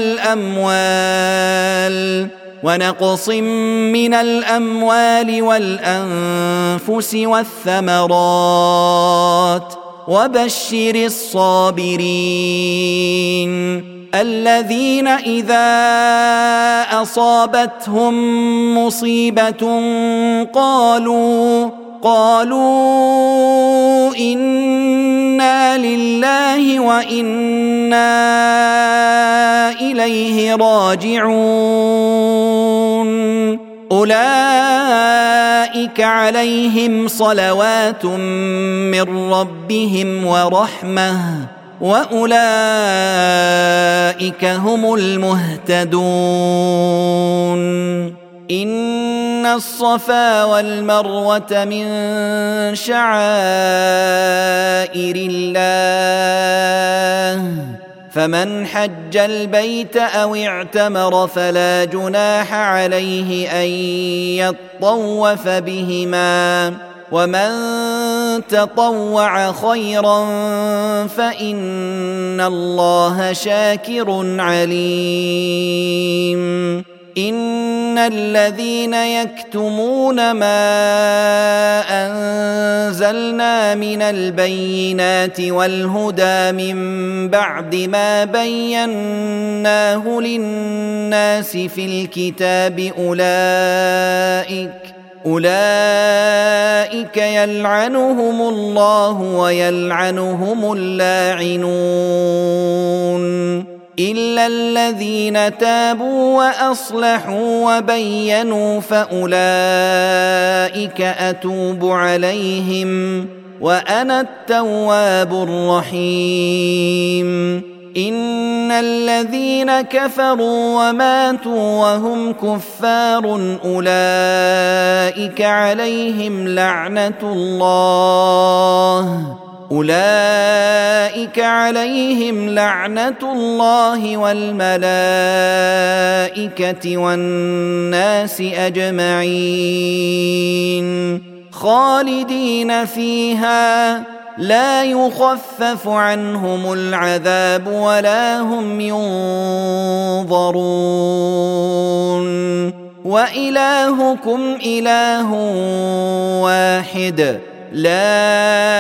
S2: الأموال ونقص من الأموال والأنفس والثمرات وبشر الصابرين الذين إذا أصابتهم مصيبة قالوا قالوا إنا لله وإنا إليه راجعون أولئك عليهم صلوات من ربهم ورحمة وأولئك هم المهتدون إن الصفا والمروة من شعائر الله فمن حج البيت أو اعتمر فلا جناح عليه أن يطوف بهما ومن تطوع خيرا فإن الله شاكر عليم إن الذين يكتمون ما أنزلنا من البينات والهدى من بعد ما بيناه للناس في الكتاب أولئك أولئك يلعنهم الله ويلعنهم اللاعنون إلا الذين تابوا وأصلحوا وبينوا فأولئك أتوب عليهم وأنا التواب الرحيم إن الذين كفروا وماتوا وهم كفار أولئك عليهم لعنة الله أولئك عليهم لعنة الله والملائكة والناس أجمعين خالدين فيها لا يخفف عنهم العذاب ولا هم ينظرون وإلهكم إله واحد لا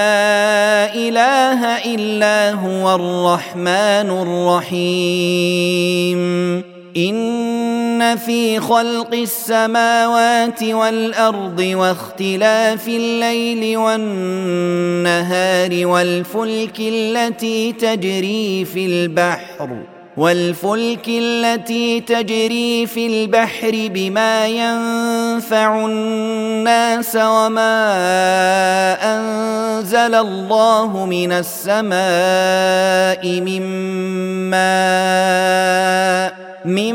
S2: إله إلا هو الرحمن الرحيم إن إن في خلق السماوات والأرض واختلاف الليل والنهار والفلك التي تجري في البحر والفلك التي تجري في البحر بما ينفع الناس وما أنزل الله من السماء من ماء من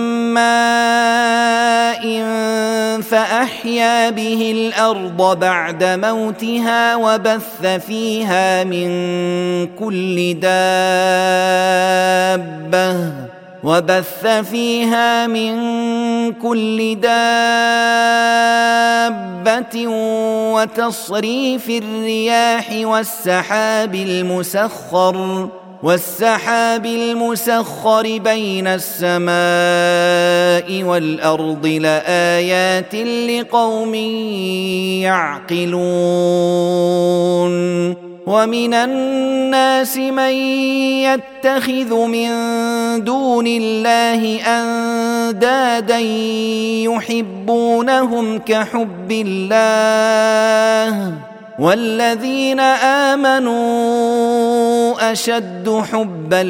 S2: ماء فأحيا به الأرض بعد موتها وبث فيها من كل دابة وبث فيها من كل دابة وتصريف الرياح والسحاب المسخر والسحاب المسخر بين السماء والأرض لآيات لقوم يعقلون ومن الناس من يتخذ من دون الله أندادا يحبونهم كحب الله والذين آمنوا أشد حبا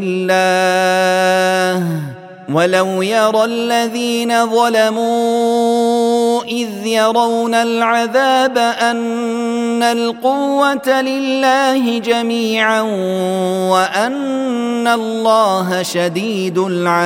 S2: لله ولو يرى الذين ظلموا إذ يرون العذاب أن القوة لله جميعا وأن الله شديد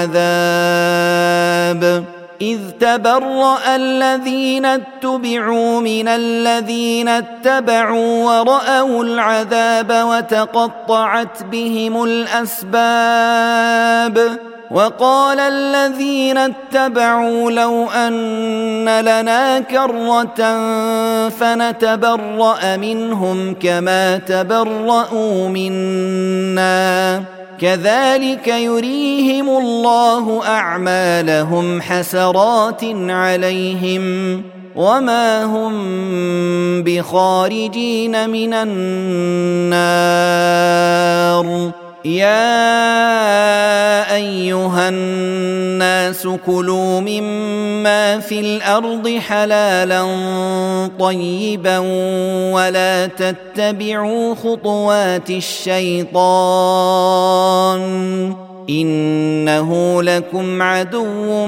S2: العذاب إذ تبرأ الذين اتبعوا من الذين اتبعوا ورأوا العذاب وتقطعت بهم الأسباب وقال الذين اتبعوا لو أن لنا كرة فنتبرأ منهم كما تبرأوا منا كذلك يريهم الله أعمالهم حسرات عليهم وما هم بخارجين من النار يا أيها الناس كلوا مما في الأرض حلالا طيبا ولا تتبعوا خطوات الشيطان إنه لكم عدو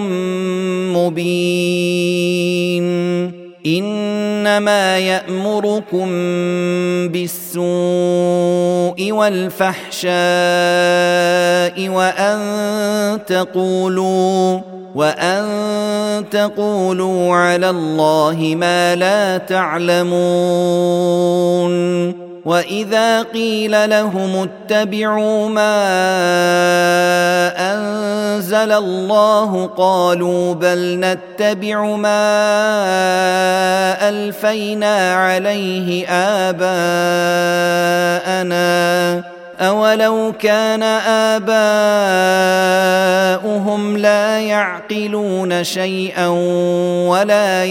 S2: مبين إنما يأمركم بالسوء والفحشاء وأن تقولوا وأن تقولوا على الله ما لا تعلمون وإذا قيل لهم اتبعوا ما أنزل الله قالوا بل نتبع ما ألفينا عليه آباءنا أولو كان آباؤهم لا يعقلون شيئا ولا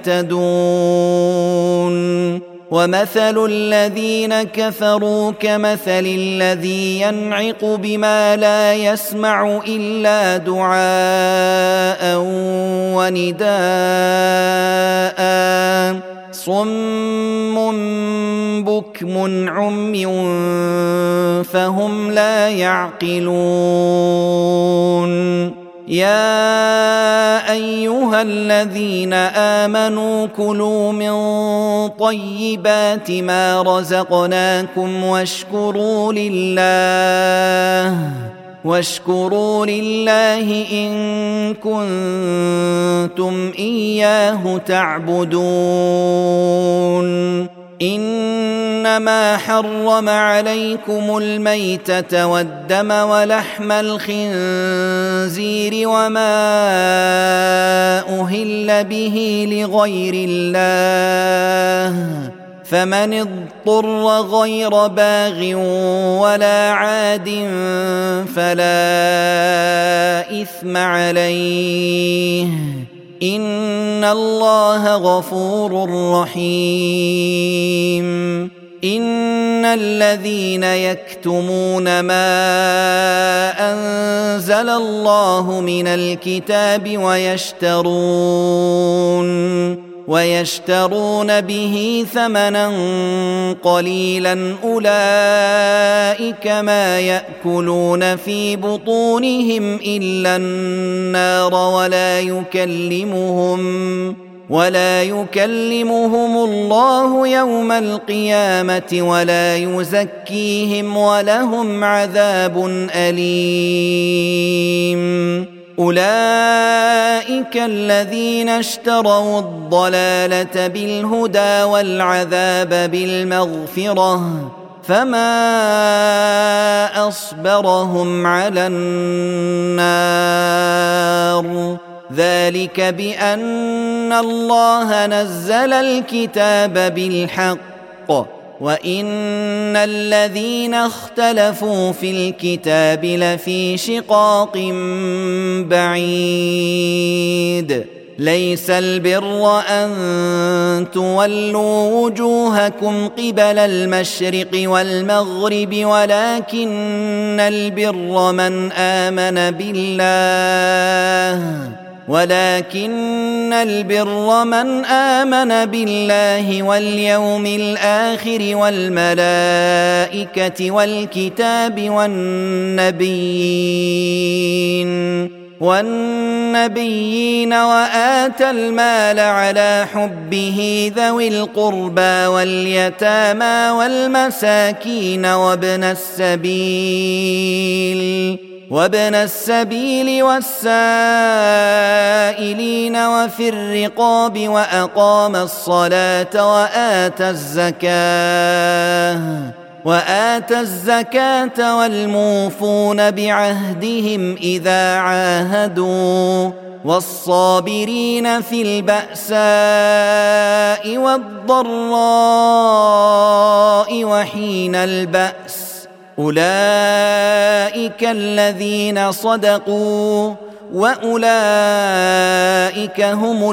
S2: يهتدون ومثل الذين كفروا كمثل الذي ينعق بما لا يسمع إلا دعاء ونداء صم بكم عمي فهم لا يعقلون يا أيها الذين آمنوا كلوا من طيبات ما رزقناكم واشكروا لله واشكروا لله إن كنتم إياه تعبدون إنما حرم عليكم الميتة والدم ولحم الخنزير وما أهل به لغير الله فمن اضطر غير باغ ولا عاد فلا إثم عليه إن الله غفور رحيم إن الذين يكتمون ما أنزل الله من الكتاب ويشترون ويشترون به ثمنا قليلا أولئك ما يأكلون في بطونهم إلا النار ولا يكلمهم ولا يكلمهم الله يوم القيامة ولا يزكيهم ولهم عذاب أليم. أولئك الذين اشتروا الضلالة بالهدى والعذاب بالمغفرة فما أصبرهم على النار ذلك بأن الله نزل الكتاب بالحق وإن الذين اختلفوا في الكتاب لفي شقاق بعيد. ليس البر أن تولوا وجوهكم قبل المشرق والمغرب ولكن البر من آمن بالله ولكن البر من آمن بالله واليوم الآخر والملائكة والكتاب والنبيين والنبيين وآتى المال على حبه ذوي القربى واليتامى والمساكين وابن السبيل وابن السبيل والسائلين وفي الرقاب وأقام الصلاة وآتى الزكاة وآتى الزكاة والموفون بعهدهم إذا عاهدوا والصابرين في البأساء والضراء وحين البأس أولئك الذين صدقوا وأولئك هم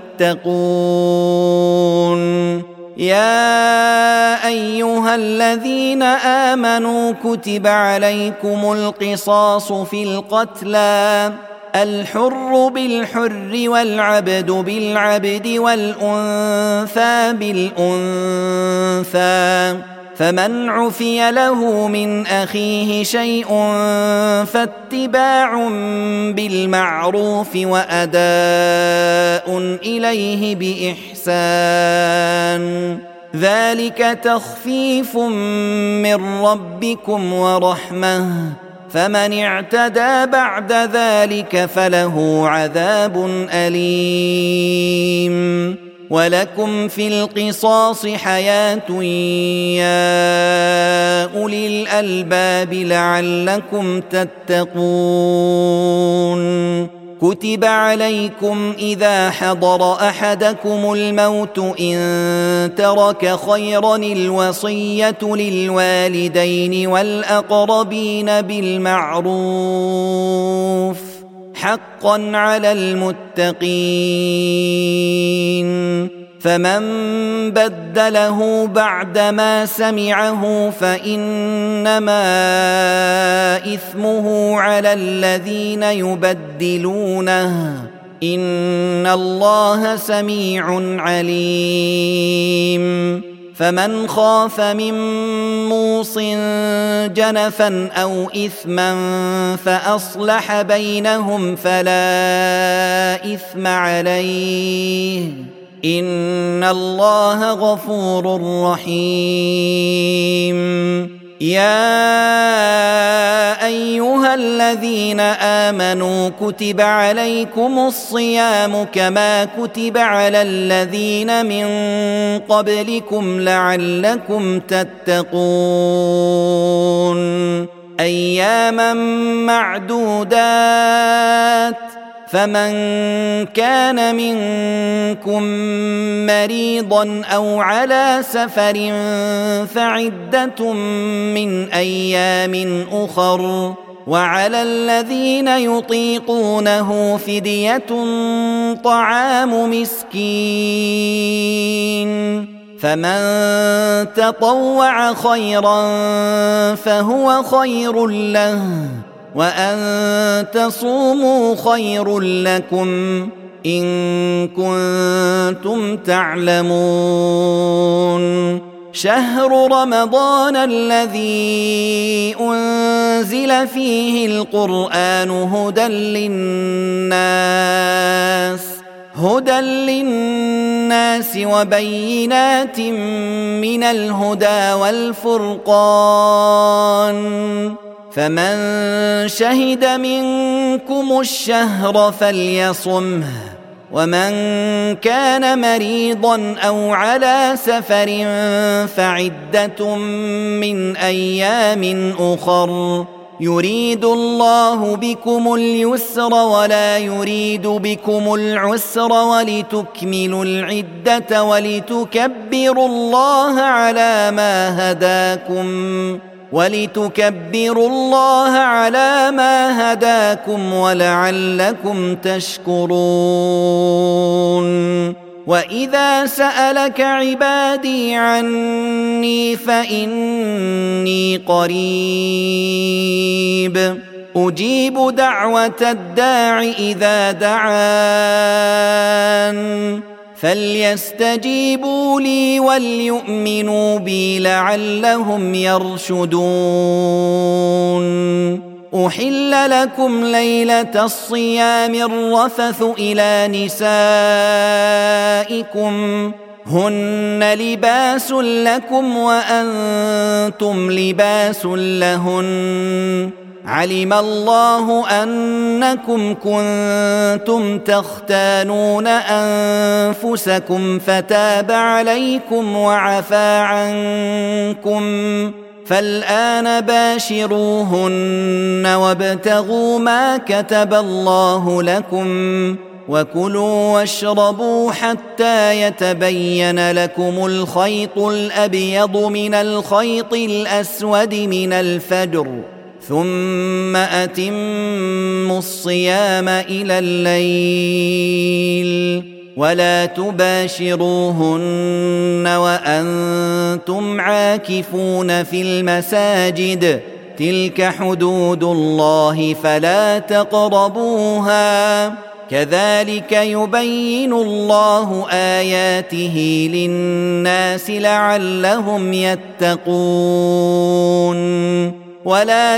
S2: المتقون. يا أيها الذين آمنوا كتب عليكم القصاص في القتلى الحر بالحر والعبد بالعبد والأنثى بالأنثى فمن عفي له من أخيه شيء فاتباع بالمعروف وأداء إليه بإحسان ذلك تخفيف من ربكم ورحمة فمن اعتدى بعد ذلك فله عذاب أليم. ولكم في القصاص حياة يا أولي الألباب لعلكم تتقون. كتب عليكم إذا حضر أحدكم الموت إن ترك خيرا الوصية للوالدين والأقربين بالمعروف حقا على المتقين. فمن بدله بعدما سمعه فإنما إثمه على الذين يبدلونه إن الله سميع عليم. فمن خاف من موص جنفا أو إثما فأصلح بينهم فلا إثم عليه إن الله غفور رحيم. يا أيها الذين آمنوا كتب عليكم الصيام كما كتب على الذين من قبلكم لعلكم تتقون. أياما معدودات فمن كان منكم مريضا أو على سفر فعدة من أيام أخر وعلى الذين يطيقونه فدية طعام مسكين فمن تطوع خيرا فهو خير له وأن تصوموا خير لكم إن كنتم تعلمون شهر رمضان الذي أنزل فيه القرآن هدى للناس هدى للناس وبينات من الهدى والفرقان فمن شهد منكم الشهر فليصمه ومن كان مريضا أو على سفر فعدة من أيام أخر يريد الله بكم اليسر ولا يريد بكم العسر ولتكملوا العدة ولتكبروا الله على ما هداكم ولتكبروا الله على ما هداكم ولعلكم تشكرون وإذا سألك عبادي عني فإني قريب أجيب دعوة الداع إذا دعان فليستجيبوا لي وليؤمنوا بي لعلهم يرشدون أحل لكم ليلة الصيام الرفث إلى نسائكم هن لباس لكم وأنتم لباس لهن علم الله أنكم كنتم تختانون أنفسكم فتاب عليكم وعفى عنكم فالآن باشروهن وابتغوا ما كتب الله لكم وكلوا واشربوا حتى يتبين لكم الخيط الأبيض من الخيط الأسود من الفجر ثم أتموا الصيام إلى الليل ولا تباشروهن وأنتم عاكفون في المساجد تلك حدود الله فلا تقربوها كذلك يبين الله آياته للناس لعلهم يتقون ولا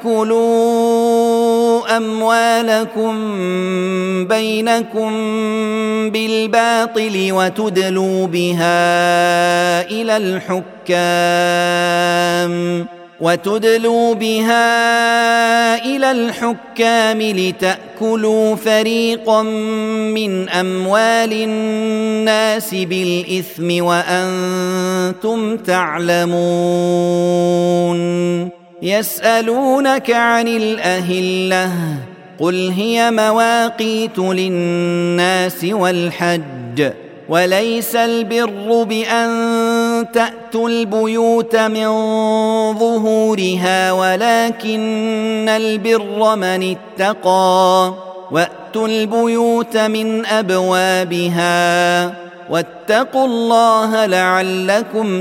S2: تأكلوا أموالكم بينكم بالباطل وتدلوا بها إلى الحكام وتدلوا بها إلى الحكام لتأكلوا فريقا من أموال الناس بالإثم وأنتم تعلمون يسألونك عن الأهلة قل هي مواقيت للناس والحج وليس البر بأن تأتوا البيوت من ظهورها ولكن البر من اتقى وأتوا البيوت من أبوابها واتقوا الله لعلكم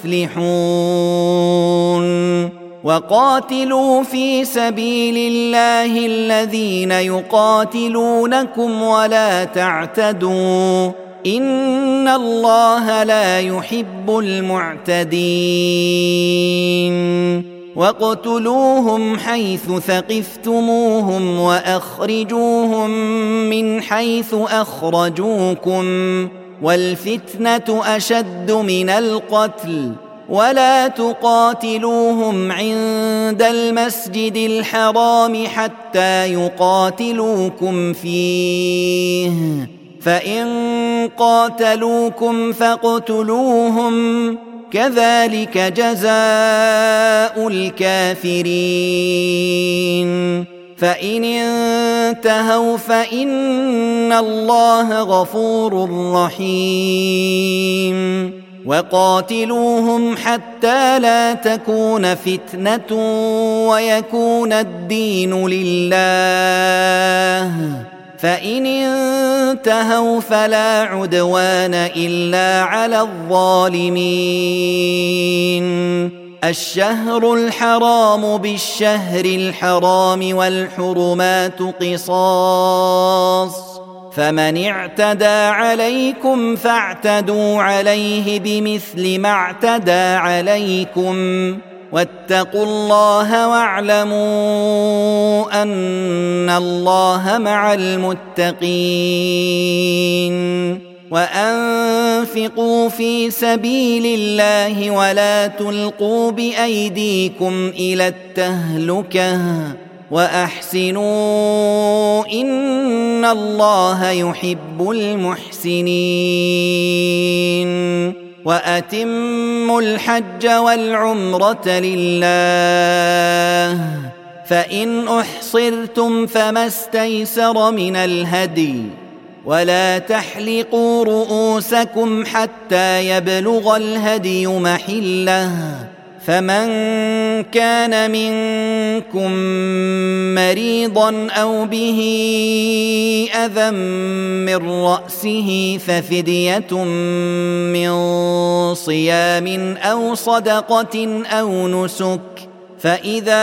S2: تفلحون وقاتلوا في سبيل الله الذين يقاتلونكم ولا تعتدوا إن الله لا يحب المعتدين واقتلوهم حيث ثقفتموهم وأخرجوهم من حيث أخرجوكم والفتنة أشد من القتل ولا تقاتلوهم عند المسجد الحرام حتى يقاتلوكم فيه فإن قاتلوكم فاقتلوهم كذلك جزاء الكافرين فإن انتهوا فإن الله غفور رحيم وقاتلوهم حتى لا تكون فتنة ويكون الدين لله فإن انتهوا فلا عدوان إلا على الظالمين. الشهر الحرام بالشهر الحرام والحرمات قصاص، فمن اعتدى عليكم فاعتدوا عليه بمثل ما اعتدى عليكم، واتقوا الله واعلموا أن الله مع المتقين. وأنفقوا في سبيل الله ولا تلقوا بأيديكم إلى التهلكة وأحسنوا إن الله يحب المحسنين. وأتموا الحج والعمرة لله، فإن أحصرتم فما استيسر من الهدي، ولا تحلقوا رؤوسكم حتى يبلغ الهدي محله، فمن كان منكم مريضا أو به أذى من رأسه ففدية من صيام أو صدقة أو نسك، فإذا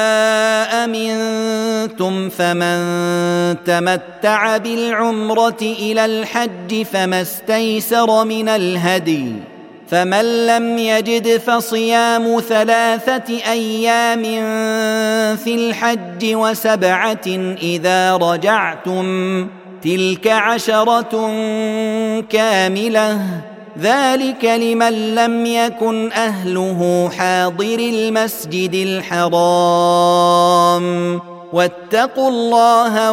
S2: أمنتم فمن تمتع بالعمرة إلى الحج فما استيسر من الهدي، فمن لم يجد فصيام ثلاثة أيام في الحج وسبعة إذا رجعتم، تلك عشرة كاملة، ذلك لمن لم يكن أهله حاضر المسجد الحرام. واتقوا الله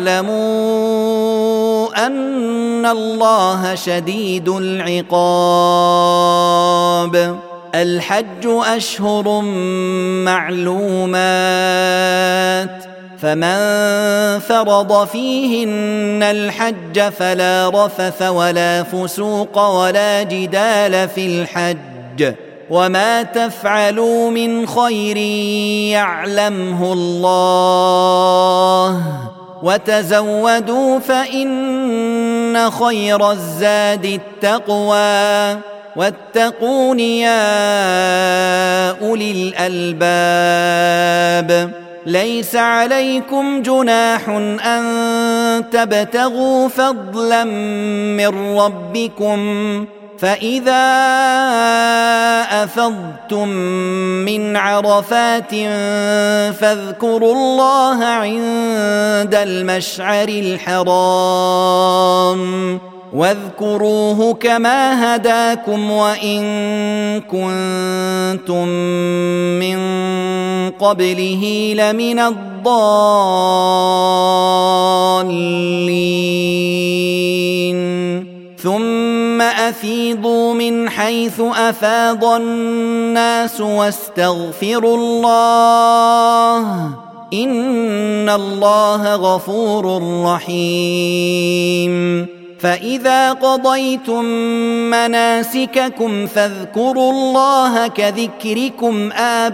S2: واعلموا أن الله شديد العقاب. الحج أشهر معلومات، فمن فرض فيهن الحج فلا رفث ولا فسوق ولا جدال في الحج، وما تفعلوا من خير يعلمه الله، وتزودوا فإن خير الزاد التقوى، واتقون يا أولي الألباب. ليس عليكم جناح أن تبتغوا فضلا من ربكم، فإذا أفضتم من عرفات فاذكروا الله عند المشعر الحرام، واذكروه كما هداكم وإن كنتم من قبله لمن الضالين. ثم أفيضوا من حيث أفاض الناس واستغفروا الله إن الله غفور رحيم. فإذا قضيتم مناسككم فاذكروا الله كذكركم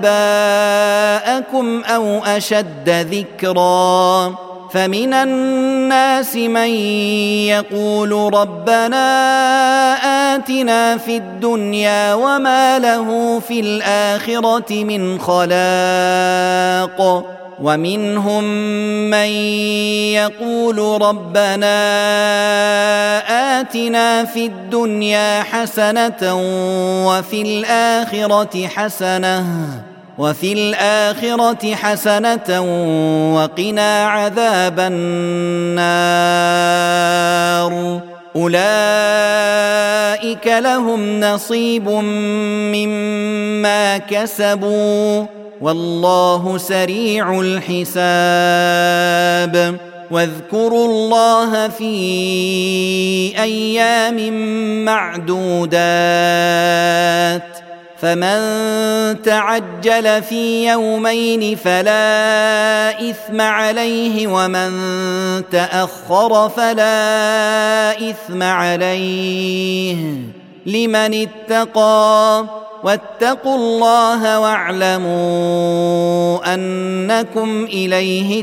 S2: آباءكم أو أشد ذكرا، فمن الناس من يقول ربنا آتنا في الدنيا وما له في الآخرة من خلاق، ومنهم من يقول ربنا آتنا في الدنيا حسنة وفي الآخرة حسنة وفي الآخرة حسنة وقنا عذاب النار. أولئك لهم نصيب مما كسبوا والله سريع الحساب. واذكروا الله في أيام معدودات، فمن تعجل في يومين فلا إثم عليه ومن تأخر فلا إثم عليه لمن اتقى، واتقوا الله واعلموا أنكم إليه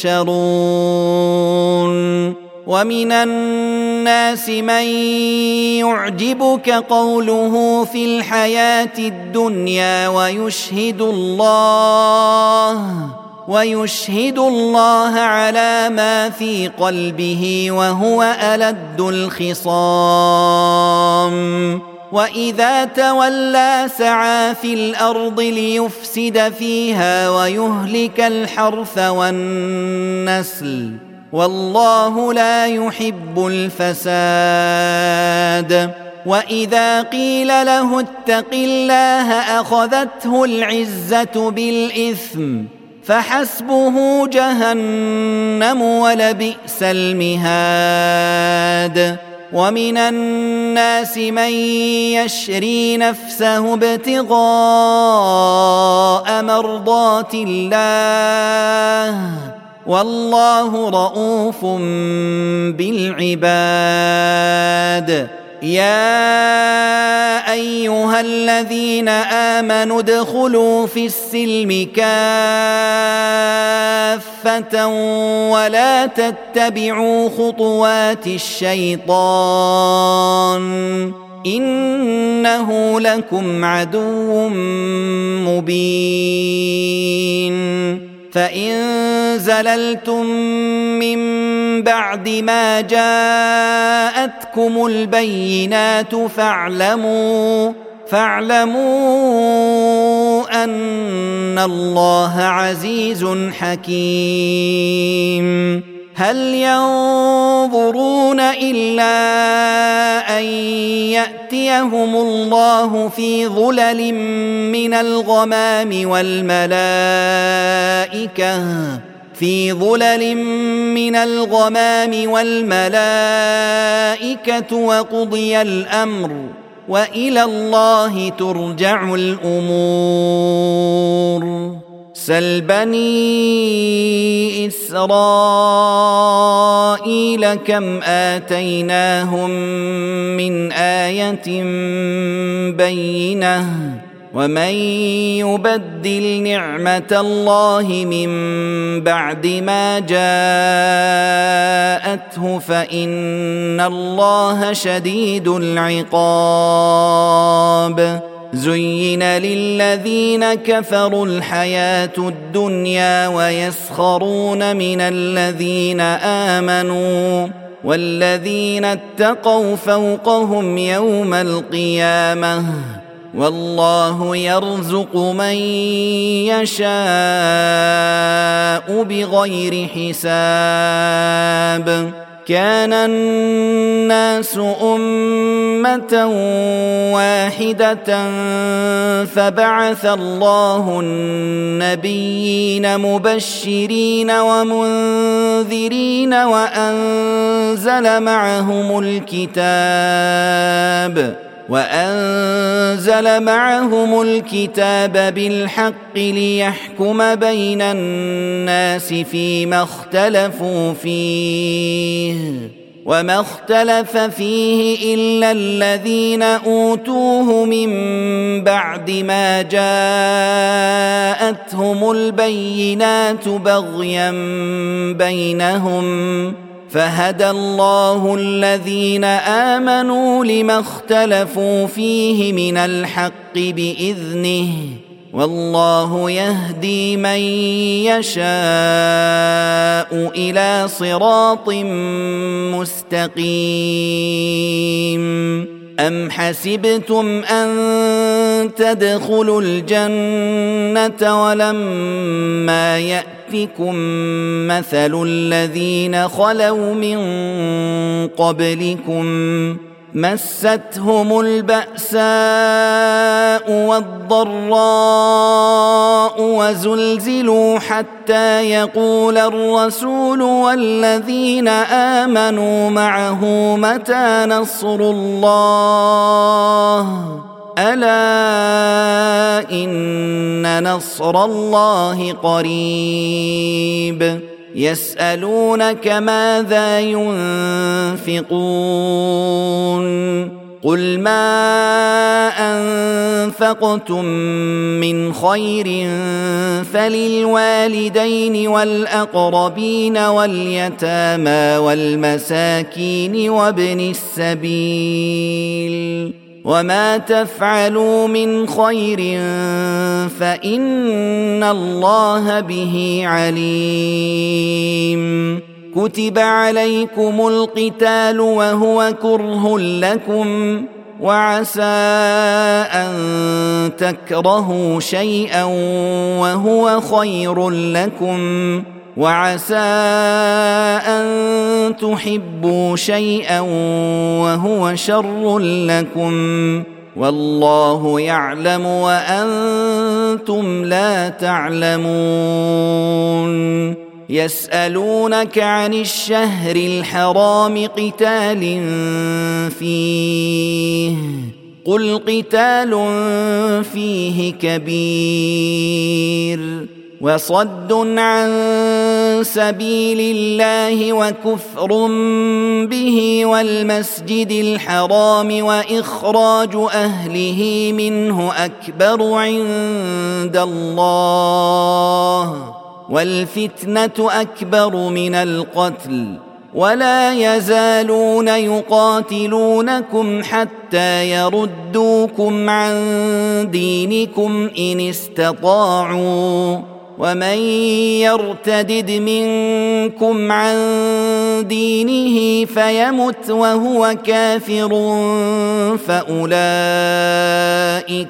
S2: تحشرون. ومن الناس من يعجبك قوله في الحياة الدنيا ويشهد الله ويشهد الله على ما في قلبه وهو ألد الخصام. وإذا تولى سعى في الأرض ليفسد فيها ويهلك الحرث والنسل والله لا يحب الفساد. وإذا قيل له اتق الله أخذته العزة بالإثم فحسبه جهنم ولبئس المهاد. ومن الناس من يشري نفسه ابتغاء مرضات الله والله رؤوف بالعباد. يا أيها الذين آمنوا ادخلوا في السلم كافة ولا تتبعوا خطوات الشيطان إنه لكم عدو مبين. فإن زللتم من بعد ما جاءتكم البينات فاعلموا فاعلموا أن الله عزيز حكيم. هل ينظرون إلا أن يأتيهم الله في ظلل من الغمام والملائكة في ظلل من الغمام والملائكة وقضي الأمر وإلى الله ترجع الأمور. سل بني إسرائيل كم آتيناهم من آية بينة ومن يبدل نعمة الله من بعد ما جاءته فإن الله شديد العقاب. زين للذين كفروا الحياة الدنيا ويسخرون من الذين آمنوا والذين اتقوا فوقهم يوم القيامة والله يرزق من يشاء بغير حساب. كان الناس أمة واحدة فبعث الله النبيين مبشرين ومنذرين وأنزل معهم الكتاب وأنزل معهم الكتاب بالحق ليحكم بين الناس فيما اختلفوا فيه وما اختلف فيه إلا الذين أوتوه من بعد ما جاءتهم البينات بغيا بينهم فهدى الله الذين آمنوا لما اختلفوا فيه من الحق بإذنه والله يهدي من يشاء إلى صراط مستقيم. أم حسبتم أن تدخلوا الجنة ولما يأتكم مثل الذين خلوا من قبلكم مستهم البأساء والضراء وزلزلوا حتى يقول الرسول والذين آمنوا معه متى نصر الله ألا إن نصر الله قريب. يسألونك ماذا ينفقون قل ما أنفقتم من خير فللوالدين والأقربين واليتامى والمساكين وابن السبيل وما تفعلوا من خير فإن الله به عليم. كتب عليكم القتال وهو كره لكم وعسى أن تكرهوا شيئا وهو خير لكم وعسى أن تحبوا شيئا وهو شر لكم والله يعلم وأنتم لا تعلمون. يسألونك عن الشهر الحرام قتال فيه قل قتال فيه كبير وصد عن سبيل الله وكفر به والمسجد الحرام وإخراج أهله منه أكبر عند الله والفتنة أكبر من القتل ولا يزالون يقاتلونكم حتى يردوكم عن دينكم إن استطاعوا ومن يرتدد منكم عن دينه فيمت وهو كافر فأولئك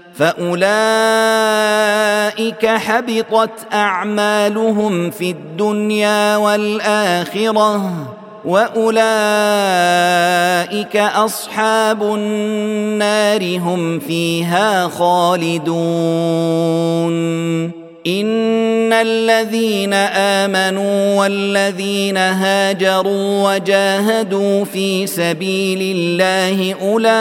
S2: فأولئك حبطت أعمالهم في الدنيا والآخرة وأولئك أصحاب النار هم فيها خالدون. إن الذين آمنوا والذين هاجروا وجاهدوا في سبيل الله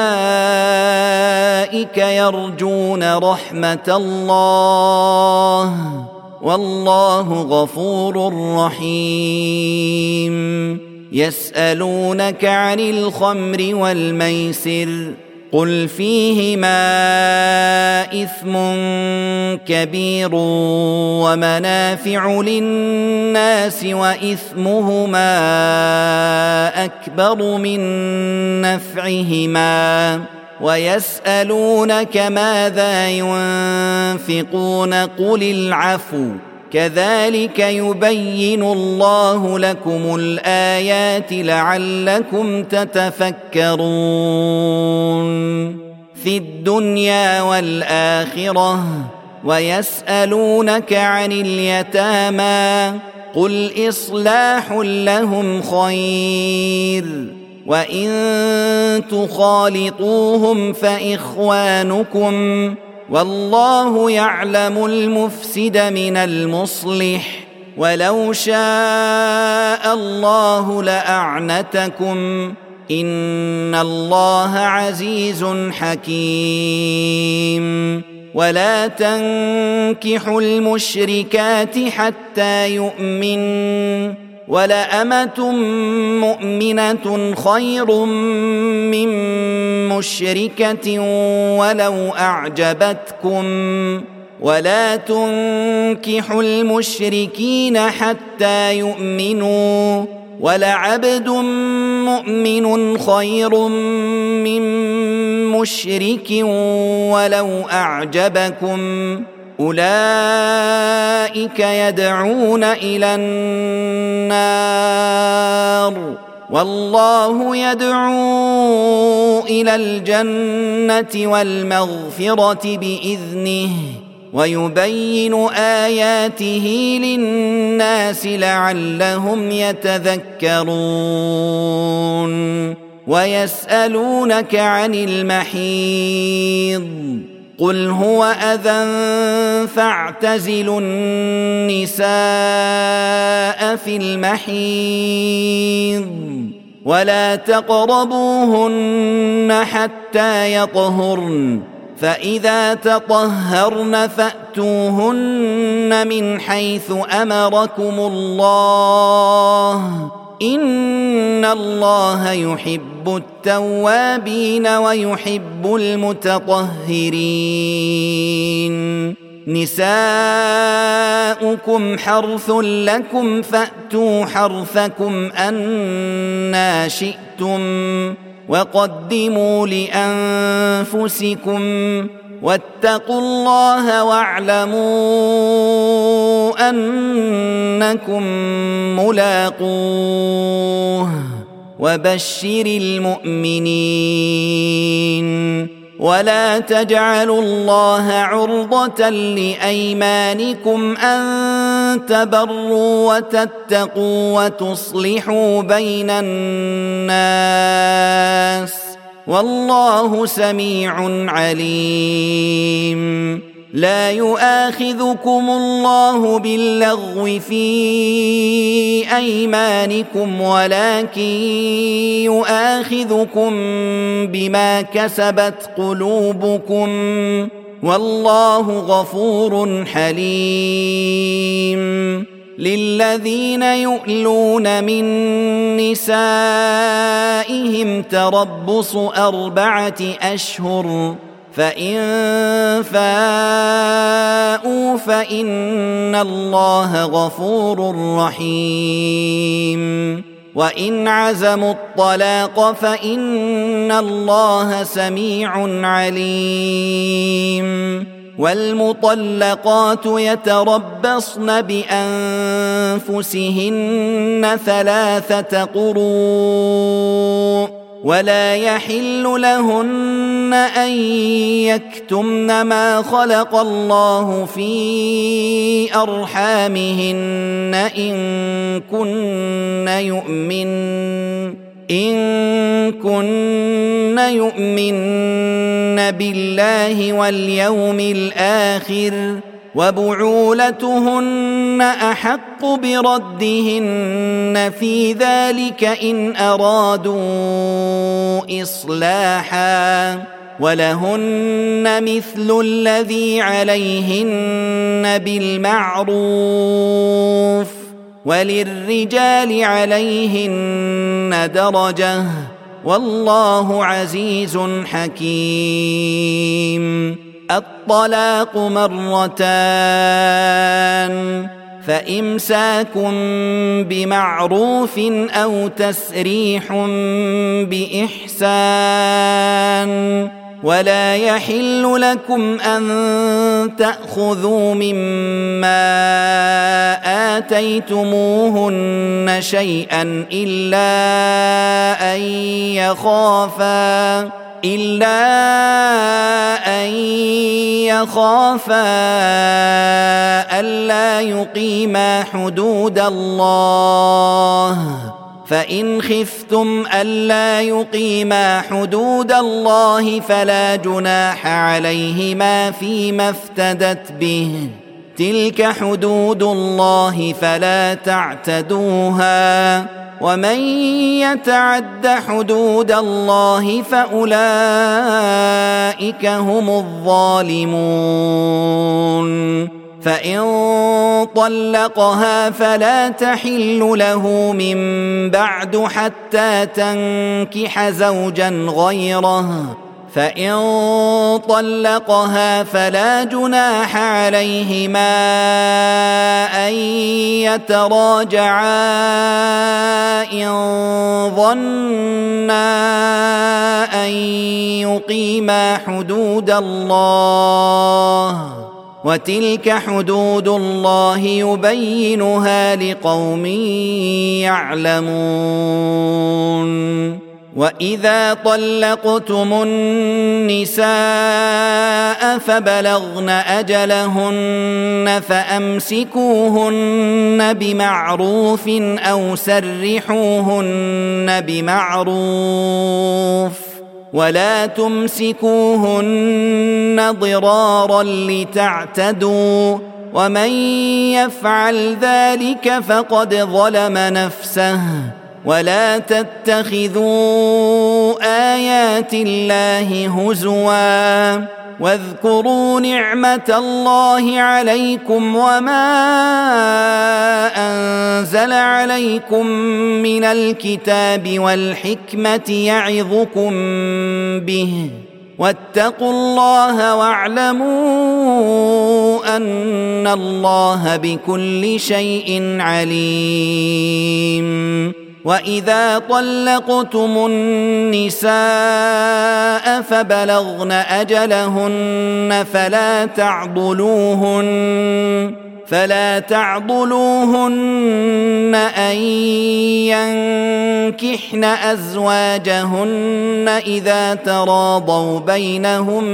S2: أولئك يرجون رحمة الله والله غفور رحيم. يسألونك عن الخمر والميسر قل فيهما إثم كبير ومنافع للناس وإثمهما أكبر من نفعهما ويسألونك ماذا ينفقون قل العفو كذلك يبين الله لكم الآيات لعلكم تتفكرون. في الدنيا والآخرة ويسألونك عن اليتامى قل إصلاح لهم خير وإن تخالطوهم فإخوانكم والله يعلم المفسد من المصلح ولو شاء الله لأعنتكم إن الله عزيز حكيم. ولا تنكحوا المشركات حتى يؤمنوا ولأمة مؤمنة خير من مشركة ولو أعجبتكم ولا تنكحوا المشركين حتى يؤمنوا ولعبد مؤمن خير من مشرك ولو أعجبكم أولئك يدعون إلى النار والله يدعو إلى الجنة والمغفرة بإذنه ويبين آياته للناس لعلهم يتذكرون. ويسألونك عن المحيض قل هو أذى فاعتزلوا النساء في المحيض ولا تقربوهن حتى يطهرن فإذا تطهرن فأتوهن من حيث أمركم الله إن الله يحب التوابين ويحب المتطهرين نساؤكم حرث لكم فأتوا حرثكم أنى شئتم وقدموا لأنفسكم واتقوا الله واعلموا أنكم ملاقوه وبشر المؤمنين ولا تجعلوا الله عرضة لأيمانكم أن تبروا وتتقوا وتصلحوا بين الناس والله سميع عليم لا يؤاخذكم الله باللغو في أيمانكم ولكن يؤاخذكم بما كسبت قلوبكم والله غفور حليم للذين يؤلون من نسائهم تربص أربعة أشهر فإن فاءوا فإن الله غفور رحيم وإن عزموا الطلاق فإن الله سميع عليم والمطلقات يتربصن بأنفسهن ثلاثة قروء ولا يحل لهن أن يكتمن ما خلق الله في أرحامهن إن كن يؤمن إن كن يؤمن بالله واليوم الآخر وبعولتهن أحق بردهن في ذلك إن أرادوا إصلاحا ولهن مثل الذي عليهن بالمعروف وللرجال عليهن درجة والله عزيز حكيم الطلاق مرتان فإمساكم بمعروف أو تسريح بإحسان ولا يحل لكم أن تأخذوا مما آتيتموهن شيئا إلا أن يخافا إلا أن يخافا ألا يقيما حدود الله فإن خفتم ألا يقيما حدود الله فلا جناح عليهما فيما افتدت به تلك حدود الله فلا تعتدوها ومن يتعد حدود الله فأولئك هم الظالمون فإن طلقها فلا تحل له من بعد حتى تنكح زوجا غيره فإن طلقها فلا جناح عليهما أن يتراجعا إن ظنا أن يقيما حدود الله وتلك حدود الله يبينها لقوم يعلمون وإذا طلقتم النساء فبلغن أجلهن فأمسكوهن بمعروف أو سرحوهن بمعروف ولا تمسكوهن ضرارا لتعتدوا ومن يفعل ذلك فقد ظلم نفسه ولا تتخذوا آيات الله هزوا واذكروا نعمة الله عليكم وما أنزل عليكم من الكتاب والحكمة يعظكم به واتقوا الله واعلموا أن الله بكل شيء عليم. وإذا طلقتم النساء فبلغن أجلهن فلا تعضلوهن فلا تعضلوهن أن ينكحن أزواجهن إذا تراضوا بينهم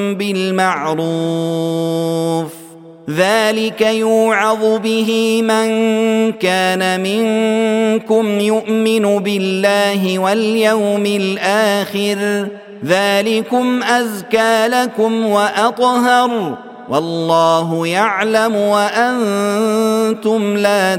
S2: بالمعروف ذلك يوعظ به من كان منكم يؤمن بالله واليوم الآخر ذلكم أزكى لكم وأطهر والله يعلم وأنتم لا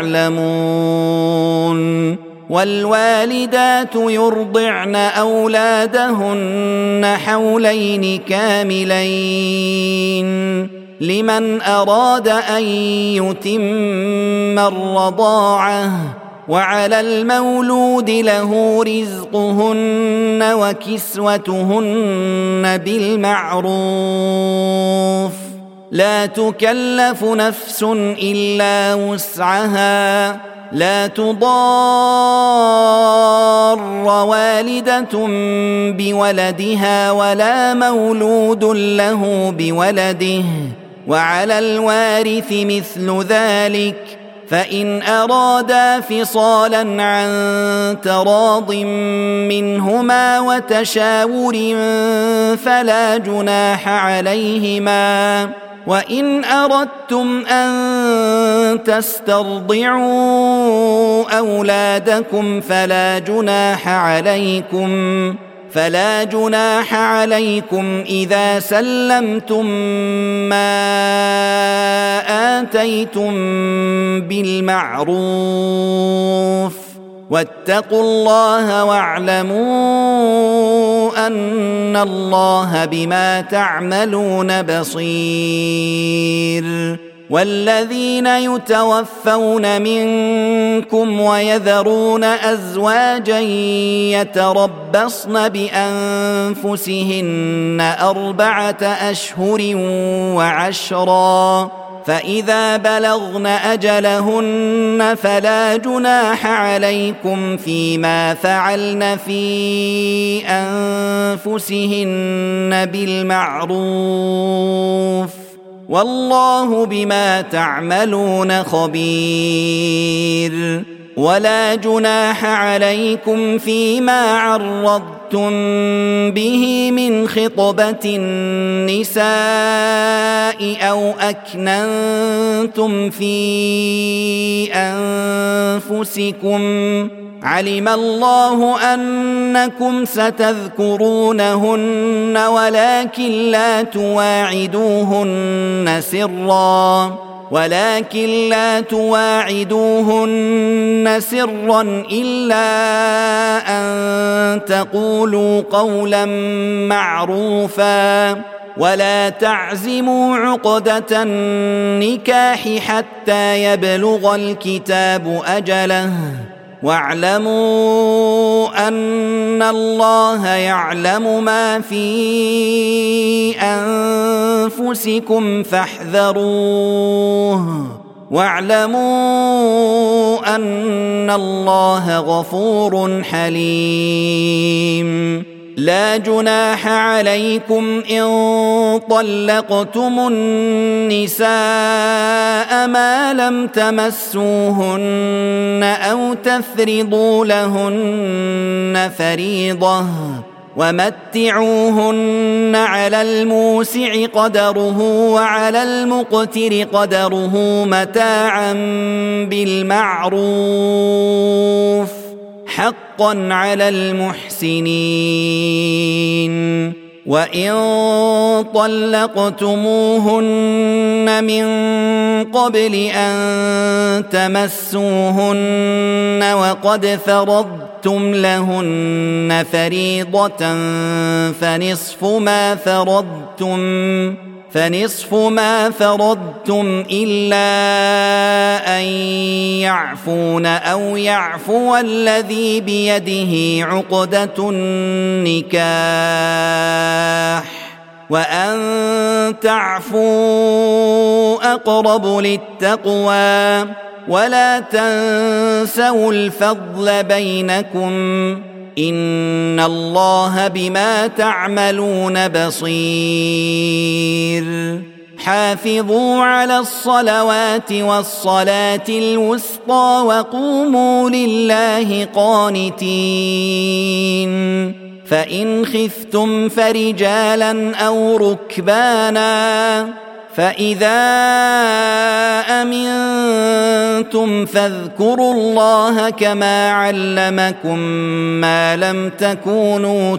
S2: تعلمون. والوالدات يرضعن أولادهن حولين كاملين لمن أراد أن يتم الرضاعة وعلى المولود له رزقهن وكسوتهن بالمعروف لا تكلف نفس إلا وسعها لا تضار والدة بولدها ولا مولود له بولده وعلى الوارث مثل ذلك فإن أرادا فصالا عن تراض منهما وتشاور فلا جناح عليهما. وإن أردتم أن تسترضعوا أولادكم فلا جناح عليكم فلا جناح عليكم إذا سلمتم ما آتيتم بالمعروف واتقوا الله واعلموا أن الله بما تعملون بصير. والذين يتوفون منكم ويذرون أزواجا يتربصن بأنفسهن أربعة أشهر وعشرا فإذا بلغن أجلهن فلا جناح عليكم فيما فعلن في أنفسهن بالمعروف والله بما تعملون خبير. ولا جناح عليكم فيما عرضتم به من خطبة النساء أو أكننتم في أنفسكم علم الله أنكم ستذكرونهن ولكن لا تواعدوهن سرا ولكن لا تواعدوهن سرا إلا أن تقولوا قولا معروفا ولا تعزموا عقدة النكاح حتى يبلغ الكتاب أجله واعلموا أن الله يعلم ما في أنفسكم فاحذروه واعلموا أن الله غفور حليم. لا جناح عليكم إن طلقتم النساء ما لم تمسوهن أو تفرضوا لهن فريضة ومتعوهن على الموسع قدره وعلى المقتر قدره متاعا بالمعروف حقا على المحسنين. وإن طلقتموهن من قبل أن تمسوهن وقد فرضتم لهن فريضة فنصف ما فرضتم فنصف ما فرضتم إلا أن يعفون أو يعفو الذي بيده عقدة النكاح وأن تعفوا أقرب للتقوى ولا تنسوا الفضل بينكم إن الله بما تعملون بصير حافظوا على الصلوات والصلاة الوسطى وقوموا لله قانتين فإن خفتم فرجالا أو ركبانا فإذا أمنتم فاذكروا الله كما علمكم ما لم تكونوا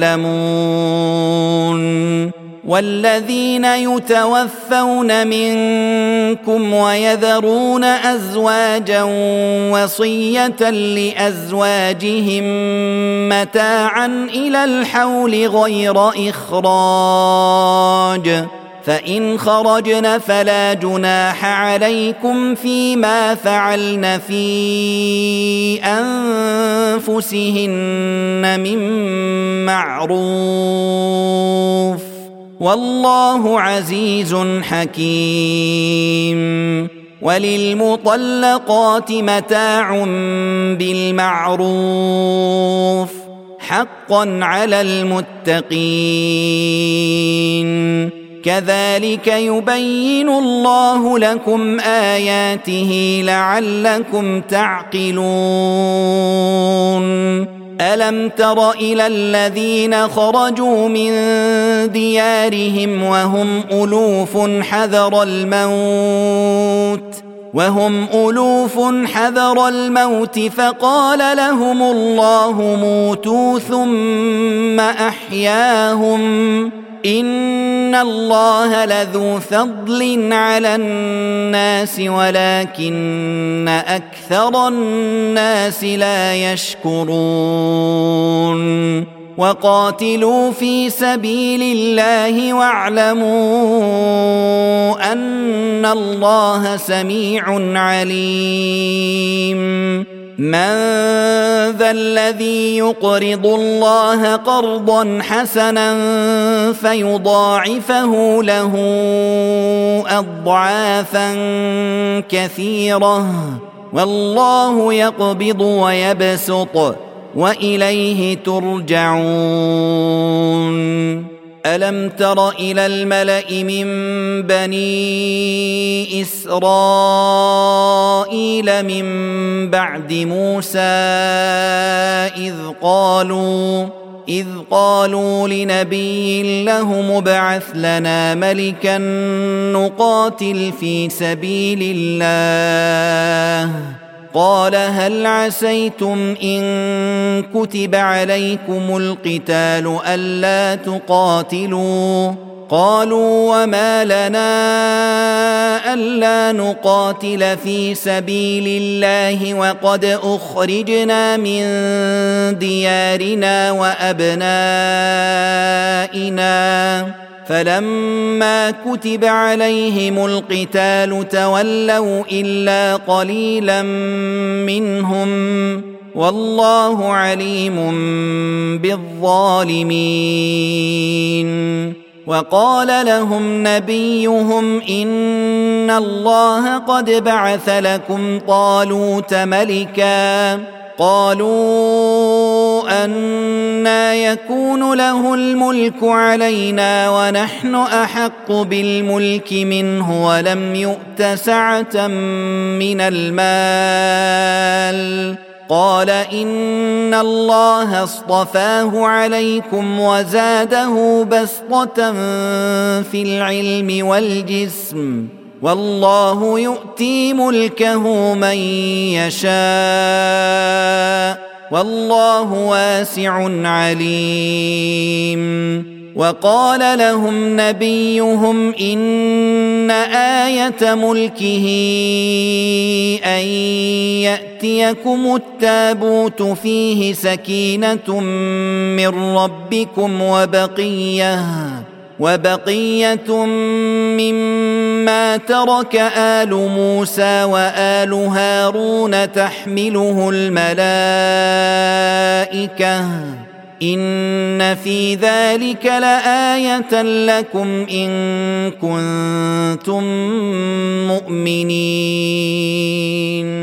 S2: تعلمون والذين يتوفون منكم ويذرون أزواجا وصية لأزواجهم متاعا إلى الحول غير إخراج فإن خرجن فلا جناح عليكم فيما فعلن في أنفسهن من معروف والله عزيز حكيم وللمطلقات متاع بالمعروف حقا على المتقين كذلك يبين الله لكم آياته لعلكم تعقلون ألم تر إلى الذين خرجوا من ديارهم وهم ألوف حذر الموت وهم ألوف حذر الموت فقال لهم الله موتوا ثم أحياهم إن الله لذو فضل على الناس ولكن أكثر الناس لا يشكرون وقاتلوا في سبيل الله واعلموا أن الله سميع عليم من ذا الذي يقرض الله قرضا حسنا فيضاعفه له أضعافا كثيرة والله يقبض ويبسط وإليه ترجعون ألم تر إلى الملأ من بني إسرائيل من بعد موسى إذ قالوا إذ قالوا لنبي له مبعث لنا ملكا نقاتل في سبيل الله قال هل عسيتم إن كتب عليكم القتال ألا تقاتلوا قالوا وما لنا ألا نقاتل في سبيل الله وقد أخرجنا من ديارنا وأبنائنا فلما كتب عليهم القتال تولوا إلا قليلا منهم والله عليم بالظالمين وقال لهم نبيهم إن الله قد بعث لكم طالوت ملكا قالوا أنى يكون له الملك علينا ونحن أحق بالملك منه ولم يؤت سعة من المال قال إن الله اصطفاه عليكم وزاده بسطة في العلم والجسم والله يؤتي ملكه من يشاء والله واسع عليم وقال لهم نبيهم إن آية ملكه أن يأتيكم التابوت فيه سكينة من ربكم وبقية وبقية مما ترك آل موسى وآل هارون تحمله الملائكة إن في ذلك لآية لكم إن كنتم مؤمنين.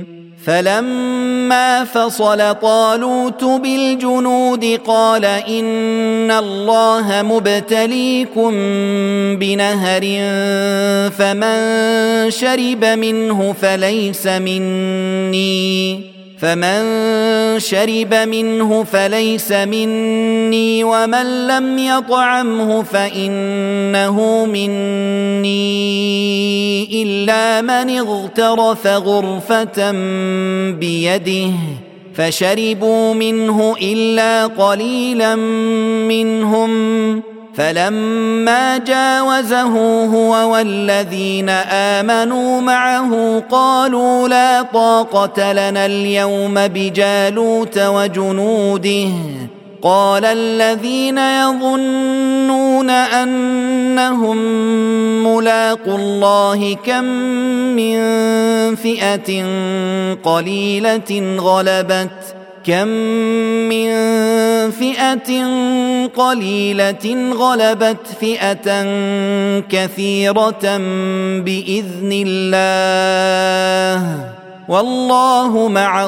S2: فلما فصل طالوت بالجنود قال إن الله مبتليكم بنهر فمن شرب منه فليس مني فمن شرب منه فليس مني ومن لم يطعمه فإنه مني إلا من اغترف غرفة بيده فشربوا منه إلا قليلا منهم. فلما جاوزه هو والذين آمنوا معه قالوا لا طاقة لنا اليوم بجالوت وجنوده. قال الذين يظنون أنهم ملاقو الله كم من فئة قليلة غلبت كم من فئة قليلة غلبت فئة كثيرة بإذن الله والله مع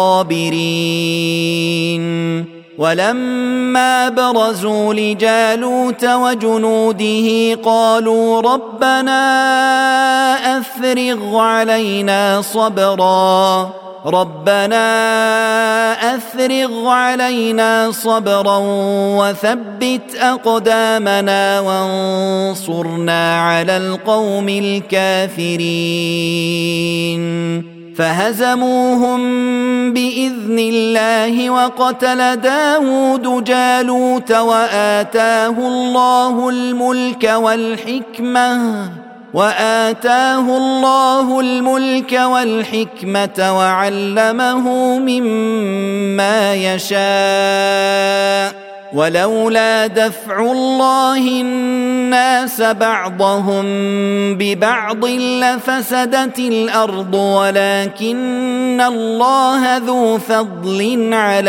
S2: الصابرين. ولما برزوا لجالوت وجنوده قالوا ربنا أفرغ علينا صبرا ربنا أفرغ علينا صبرا وثبت أقدامنا وانصرنا على القوم الكافرين. فهزموهم بإذن الله وقتل داود جالوت وآتاه الله الملك والحكمة وآتاه الله الملك والحكمة وعلمه مما يشاء ولولا دفع الله الناس بعضهم ببعض لفسدت الأرض ولكن الله ذو فضل على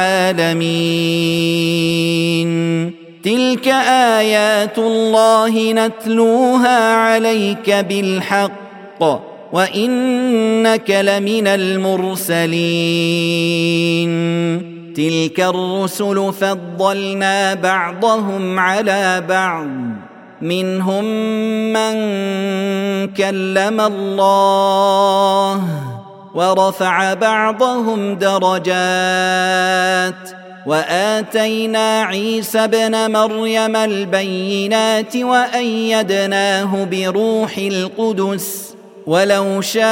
S2: العالمين. تلك آيات الله نتلوها عليك بالحق وإنك لمن المرسلين. تلك الرسل فضلنا بعضهم على بعض منهم من كلم الله ورفع بعضهم درجات وآتينا عيسى ابن مريم البينات وأيدناه بروح القدس ولو شاء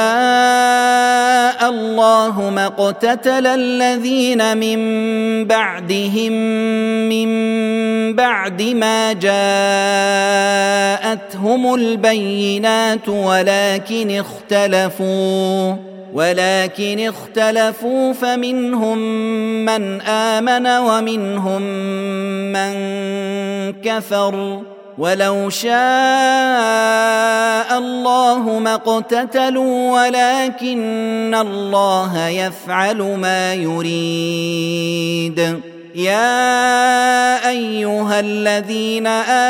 S2: الله ما اقتتل الذين من بعدهم من بعد ما جاءتهم البينات ولكن اختلفوا ولكن اختلفوا فمنهم من آمن ومنهم من كفر ولو شاء الله ما اقتتلوا ولكن الله يفعل ما يريد. يا أيها الذين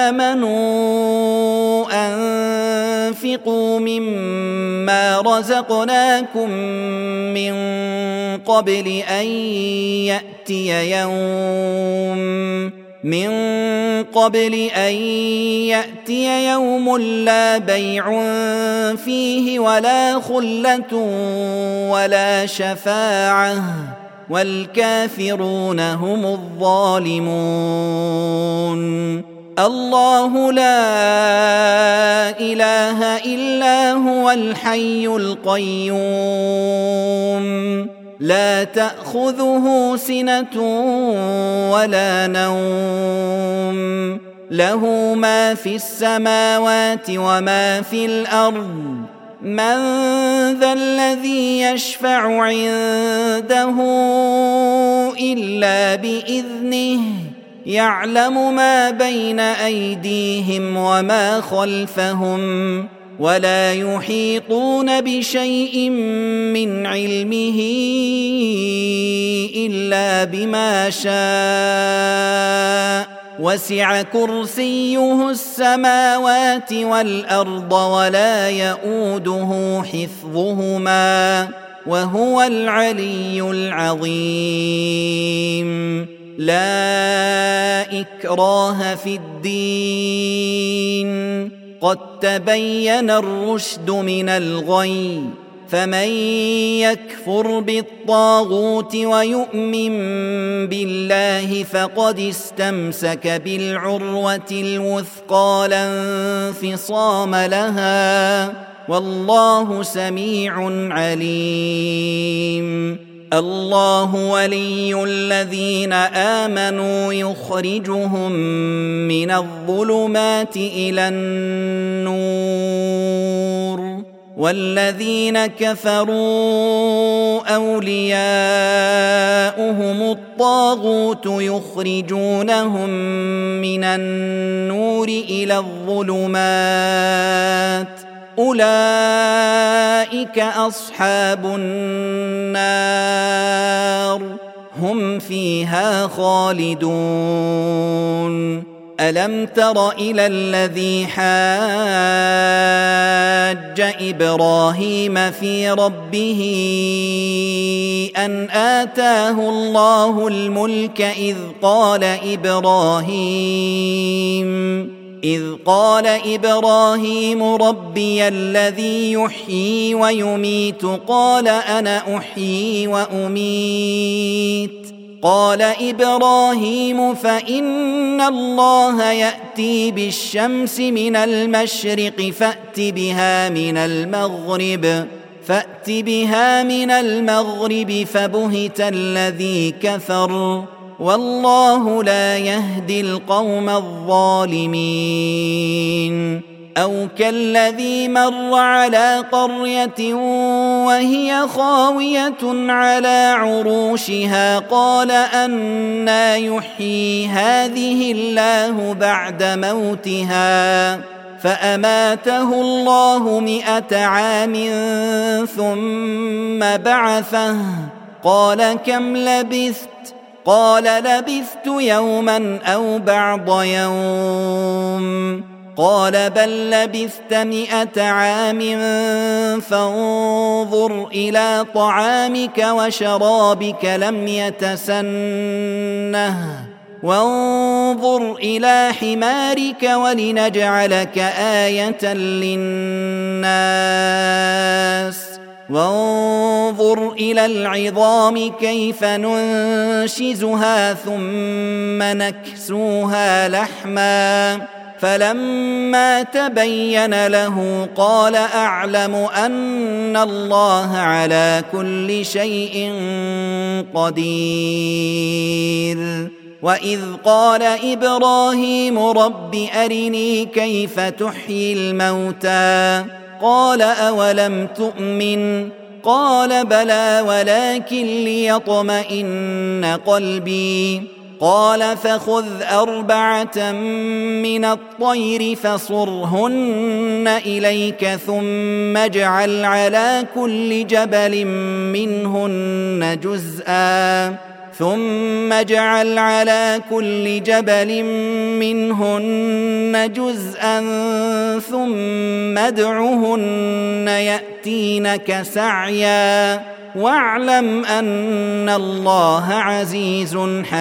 S2: آمنوا أنفقوا مما رزقناكم من قبل أن يأتي يوم من قبل أن يأتي يوم لا بيع فيه ولا خلة ولا شفاعة والكافرون هم الظالمون. الله لا إله إلا هو الحي القيوم لا تأخذه سنة ولا نوم له ما في السماوات وما في الأرض من ذا الذي يشفع عنده إلا بإذنه يعلم ما بين أيديهم وما خلفهم ولا يحيطون بشيء من علمه إلا بما شاء وسع كرسيه السماوات والأرض ولا يؤوده حفظهما وهو العلي العظيم لا إكراه في الدين قد تبين الرشد من الغي فمن يكفر بالطاغوت ويؤمن بالله فقد استمسك بالعروة الوثقى لا انفصام لها والله سميع عليم الله ولي الذين آمنوا يخرجهم من الظلمات إلى النور والذين كفروا أولياؤهم الطاغوت يخرجونهم من النور إلى الظلمات أولئك أصحاب النار هم فيها خالدون ألم تر إلى الذي حاج إبراهيم في ربه أن آتاه الله الملك إذ قال إبراهيم إذ قال إبراهيم ربي الذي يحيي ويميت قال أنا أحيي وأميت قال إبراهيم فإن الله يأتي بالشمس من المشرق فأت بها من المغرب فأت بها من المغرب فبهت الذي كفر والله لا يهدي القوم الظالمين أو كالذي مر على قرية وهي خاوية على عروشها قال أنى يحيي هذه الله بعد موتها فأماته الله مئة عام ثم بعثه قال كم لبثت قال لبثت يوما أو بعض يوم قال بل لبثت مئة عام فانظر إلى طعامك وشرابك لم يتسنه وانظر إلى حمارك ولنجعلك آية للناس وانظر إلى العظام كيف ننشزها ثم نكسوها لحما فلما تبين له قال أعلم أن الله على كل شيء قدير وإذ قال إبراهيم رب أرني كيف تحيي الموتى قال أولم تؤمن قال بلى ولكن ليطمئن قلبي قال فخذ أربعة من الطير فصرهن إليك ثم اجعل على كل جبل منهن جزءا ثم اجعل على كل جبل منهن جزءا ثم ادعهن يأتينك سعيا واعلم أن الله عزيز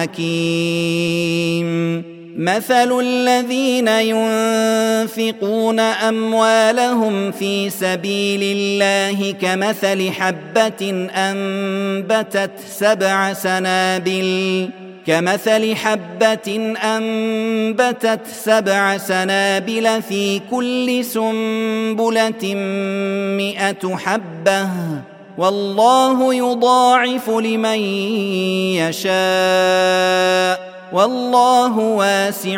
S2: حكيم مثل الذين ينفقون أموالهم في سبيل الله كمثل حبة أنبتت سبع سنابل كمثل حبة أنبتت سبع سنابل في كل سنبلة مئة حبة والله يضاعف لمن يشاء والله واسع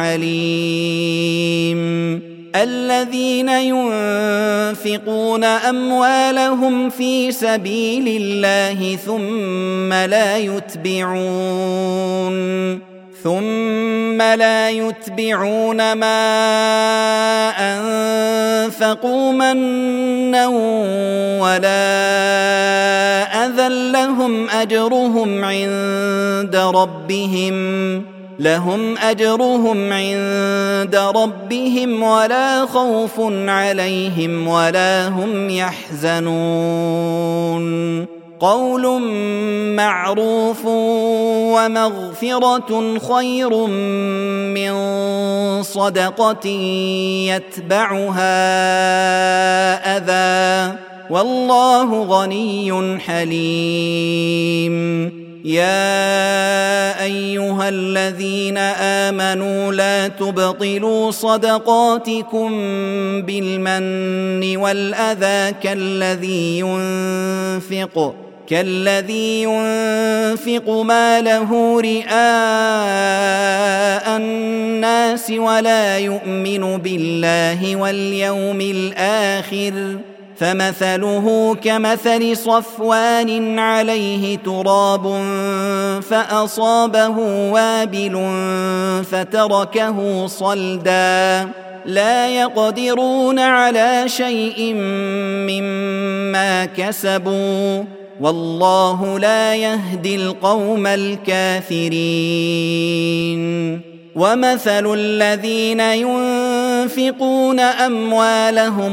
S2: عليم. الذين ينفقون أموالهم في سبيل الله ثم لا يتبعون ثم لا يتبعون ما أنفقوا منا ولا أذى لهم أجرهم عند ربهم لهم أجرهم عند ربهم ولا خوف عليهم ولا هم يحزنون. قول معروف ومغفرة خير من صدقة يتبعها أذى والله غني حليم. يا أيها الذين آمنوا لا تبطلوا صدقاتكم بالمن والأذى كالذي ينفق كالذي ينفق ماله رئاء الناس ولا يؤمن بالله واليوم الآخر فمثله كمثل صفوان عليه تراب فأصابه وابل فتركه صلدا لا يقدرون على شيء مما كسبوا والله لا يهدي القوم الكافرين. ومثل الذين ينفقون أموالهم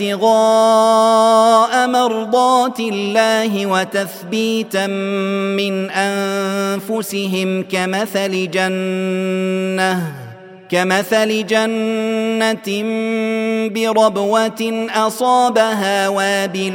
S2: ابتغاء مرضات الله وتثبيتا من أنفسهم كمثل جنة كمثل جنة بربوة أصابها وابل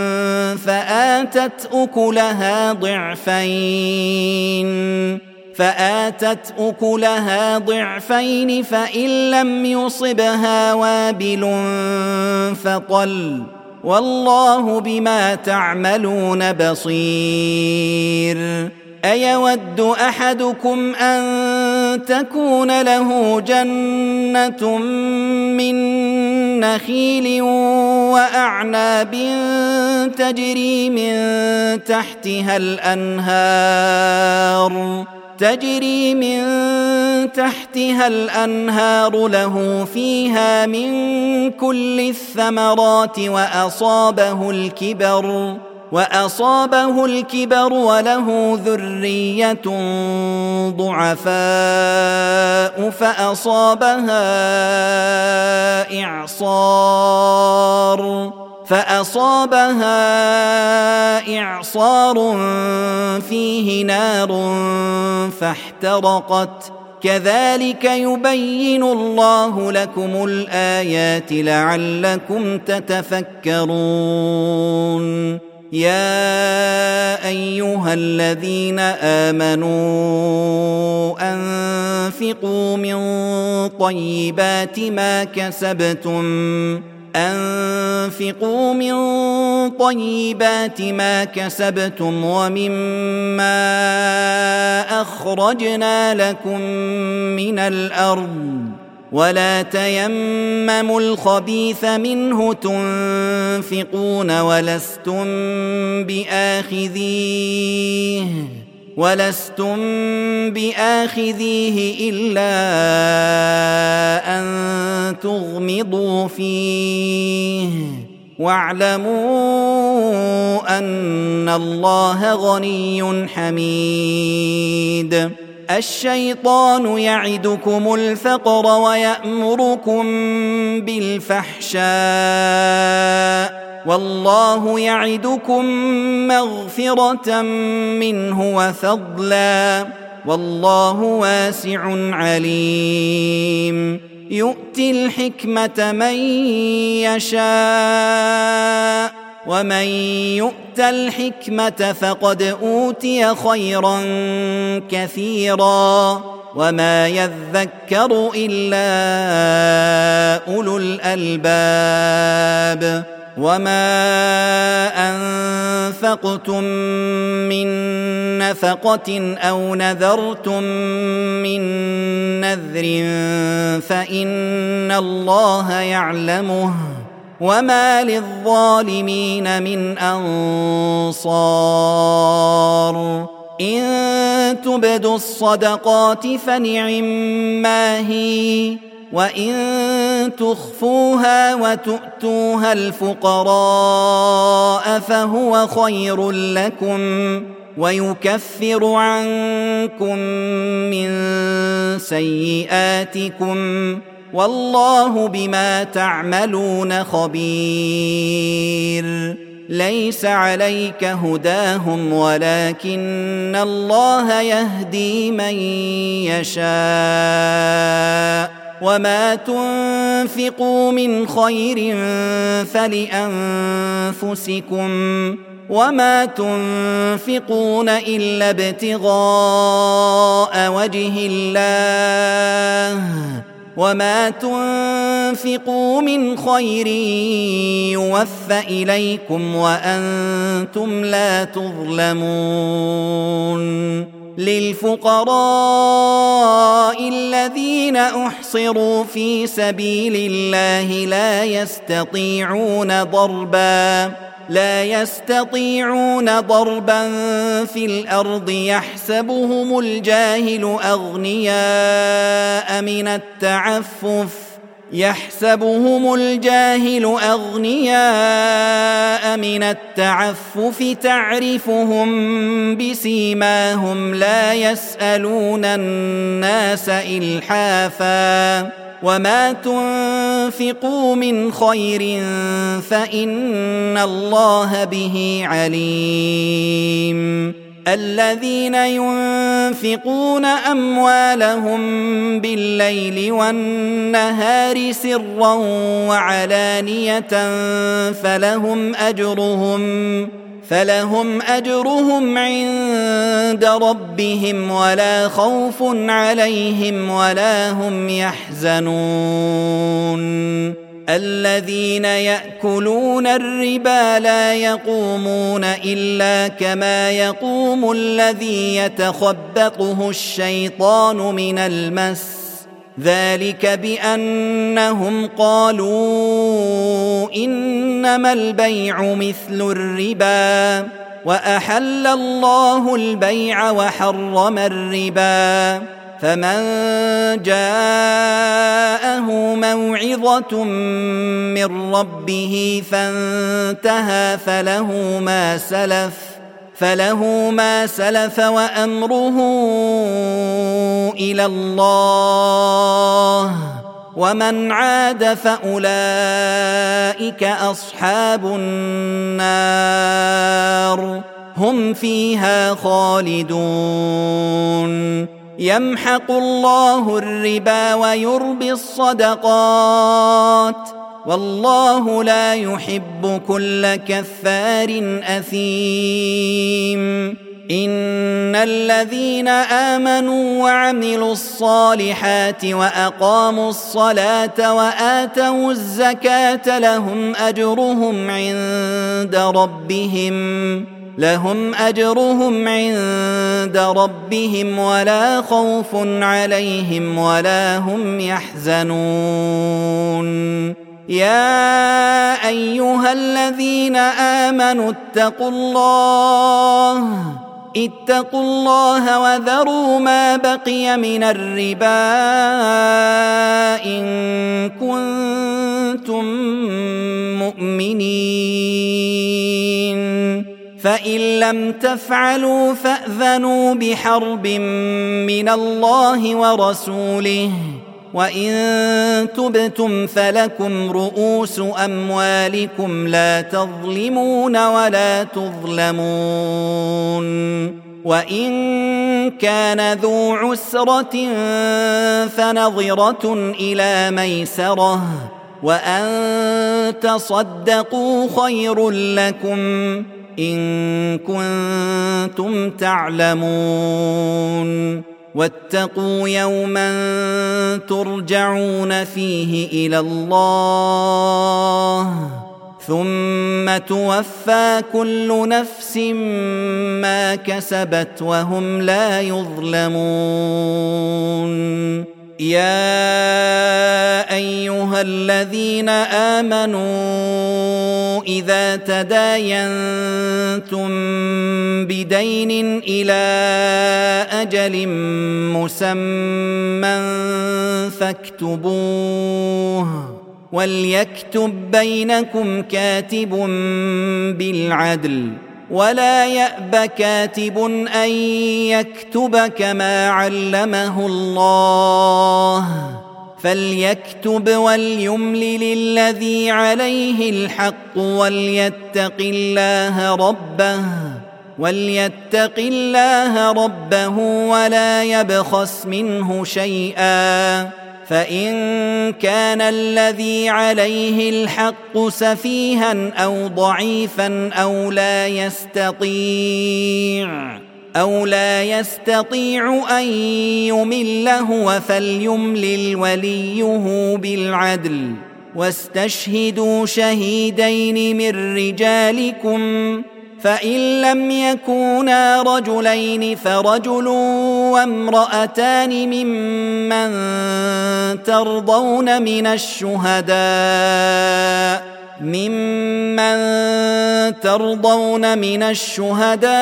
S2: فآتت أكلها ضعفين فآتت أكلها ضعفين فإن لم يصبها وابل فطل والله بما تعملون بصير. أيود أحدكم أن تكون له جنة من نخيل وأعناب تجري من تحتها الأنهار تجري من تحتها الأنهار له فيها من كل الثمرات وأصابه الكبر وأصابه الكبر وله ذرية ضعفاء فأصابها إعصار فأصابها إعصار فيه نار فاحترقت كذلك يبين الله لكم الآيات لعلكم تتفكرون. يا أيها الذين آمنوا أنفقوا من طيبات ما كسبتم أنفقوا من طيبات ما كسبتم ومما أخرجنا لكم من الأرض ولا تيمموا الخبيث منه تنفقون ولستم بآخذيه ولستم بآخذيه إلا أن تغمضوا فيه واعلموا أن الله غني حميد. الشيطان يعدكم الفقر ويأمركم بالفحشاء والله يعدكم مغفرة منه وفضلا والله واسع عليم. يؤتي الحكمة من يشاء ومن يؤت الحكمة فقد أوتي خيرا كثيرا وما يذكر إلا أولو الألباب. وما أنفقتم من نفقة أو نذرتم من نذر فإن الله يعلمه وما للظالمين من أنصار إن تبدوا الصدقات فنعما هي وإن تخفوها وتؤتوها الفقراء فهو خير لكم ويكفر عنكم من سيئاتكم والله بما تعملون خبير ليس عليك هداهم ولكن الله يهدي من يشاء وما تنفقوا من خير فلأنفسكم وما تنفقون إلا ابتغاء وجه الله وما تنفقوا من خير يوفى إليكم وأنتم لا تظلمون للفقراء الذين أحصروا في سبيل الله لا يستطيعون ضربا لا يستطيعون ضربا في الأرض يحسبهم الجاهل أغنياء من التعفف يحسبهم الجاهل أغنياء من التعفف تعرفهم بسيماهم لا يسألون الناس إلحافا وما تنفقوا من خير فإن الله به عليم الذين ينفقون أموالهم بالليل والنهار سرا وعلانية فلهم أجرهم فلهم أجرهم عند ربهم ولا خوف عليهم ولا هم يحزنون الذين يأكلون الربا لا يقومون إلا كما يقوم الذي يتخبطه الشيطان من المس ذلك بأنهم قالوا إنما البيع مثل الربا وأحل الله البيع وحرم الربا فمن جاءه موعظة من ربه فانتهى فله ما سلف فله ما سلف وأمره إلى الله ومن عاد فأولئك أصحاب النار هم فيها خالدون يمحق الله الربا ويربي الصدقات والله لا يحب كل كفار أثيم إن الذين آمنوا وعملوا الصالحات وأقاموا الصلاة وآتوا الزكاة لهم أجرهم عند ربهم لهم أجرهم عند ربهم ولا خوف عليهم ولا هم يحزنون يا أيها الذين آمنوا اتقوا الله اتقوا الله وذروا ما بقي من الربا إن كنتم مؤمنين فإن لم تفعلوا فأذنوا بحرب من الله ورسوله وإن تبتم فلكم رؤوس أموالكم لا تظلمون ولا تظلمون وإن كان ذو عسرة فنظرة إلى ميسرة وأن تصدقوا خير لكم إن كنتم تعلمون واتقوا يوما ترجعون فيه إلى الله ثم توفى كل نفس ما كسبت وهم لا يظلمون. يا أيها الذين آمنوا إذا تداينتم بدين إلى أجل مسمى فاكتبوه، وليكتب بينكم كاتب بالعدل، ولا يأب كاتب أن يكتب كما علمه الله، فليكتب وليملل الذي عليه الحق وليتق الله ربه وليتق الله ربه ولا يبخس منه شيئا، فإن كان الذي عليه الحق سفيها أو ضعيفا أو لا يستطيع أو لا يستطيع أن يمل هو فليملل وليه بالعدل، واستشهدوا شهيدين من رجالكم، فإن لم يكونا رجلين فرجل وامرأتان ممن ترضون من الشهداء ممن ترضون من الشهداء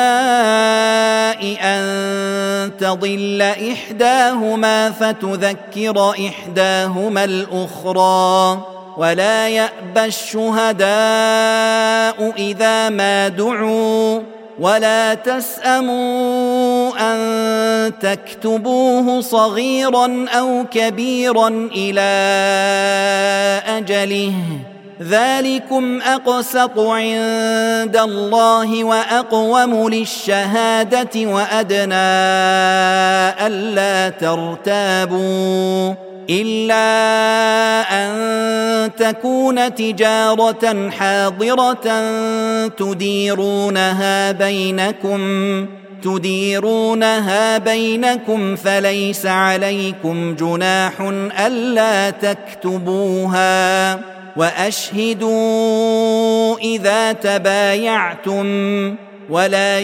S2: أن تضل إحداهما فتذكر إحداهما الأخرى، ولا يأبى الشهداء إذا ما دعوا، ولا تسأموا أن تكتبوه صغيرا أو كبيرا إلى أجله، ذلكم أقسط عند الله وأقوم للشهادة وأدنى ألا ترتابوا، إلا أن تكون تجارة حاضرة تديرونها بينكم تديرونها بينكم فليس عليكم جناح ألا تكتبوها، وأشهدوا إذا تبايعتم، ولا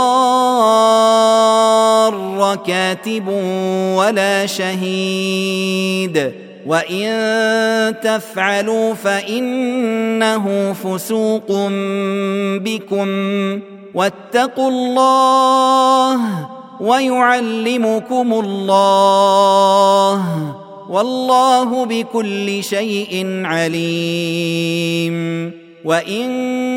S2: يضار كاتب ولا شهيد، وإن تفعلوا فإنه فسوق بكم، واتقوا الله ويعلمكم الله، والله بكل شيء عليم. وإن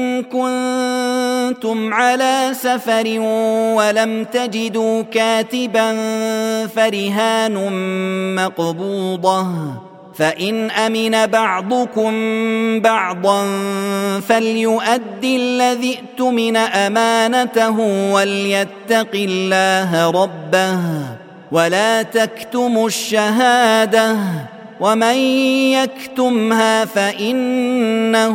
S2: كنتم على سفر ولم تجدوا كاتبا فرهان مقبوضة، فإن أمن بعضكم بعضا فليؤدي الذي اؤتمن أمانته وليتق الله ربه، ولا تكتموا الشهادة، ومن يكتمها فإنه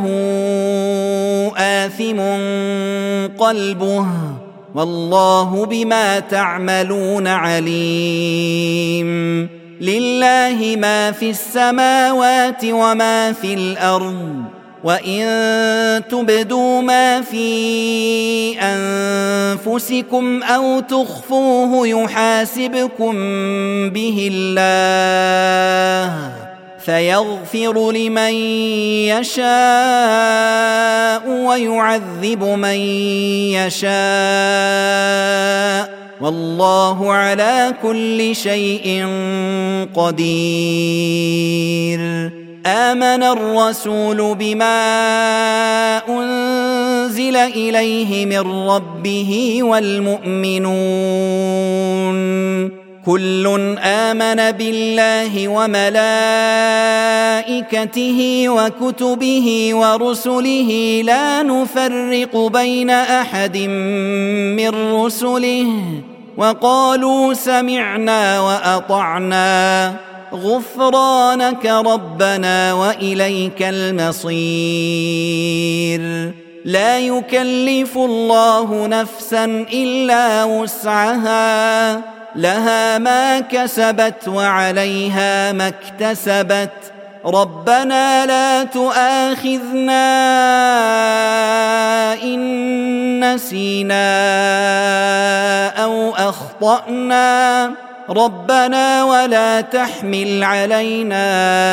S2: آثم قلبه، والله بما تعملون عليم. لله ما في السماوات وما في الأرض، وإن تبدوا ما في أنفسكم أو تخفوه يحاسبكم به الله، فيغفر لمن يشاء ويعذب من يشاء، والله على كل شيء قدير. آمن الرسول بما أنزل إليه من ربه والمؤمنون كل آمن بالله وملائكته وكتبه ورسله لا نفرق بين أحد من رسله، وقالوا سمعنا وأطعنا غفرانك ربنا وإليك المصير. لا يكلف الله نفسا إلا وسعها، لها ما كسبت وعليها ما اكتسبت، ربنا لا تؤاخذنا إن نسينا أو أخطأنا ربنا ولا تحمل علينا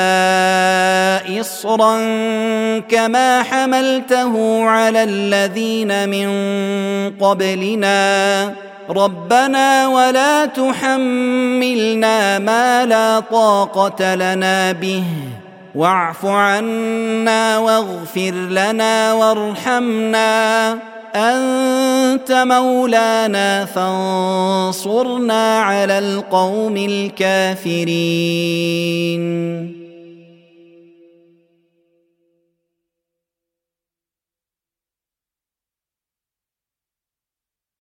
S2: إصرا كما حملته على الذين من قبلنا ربنا ولا تحملنا ما لا طاقة لنا به واعف عنا واغفر لنا وارحمنا أنت مولانا فانصرنا على القوم الكافرين.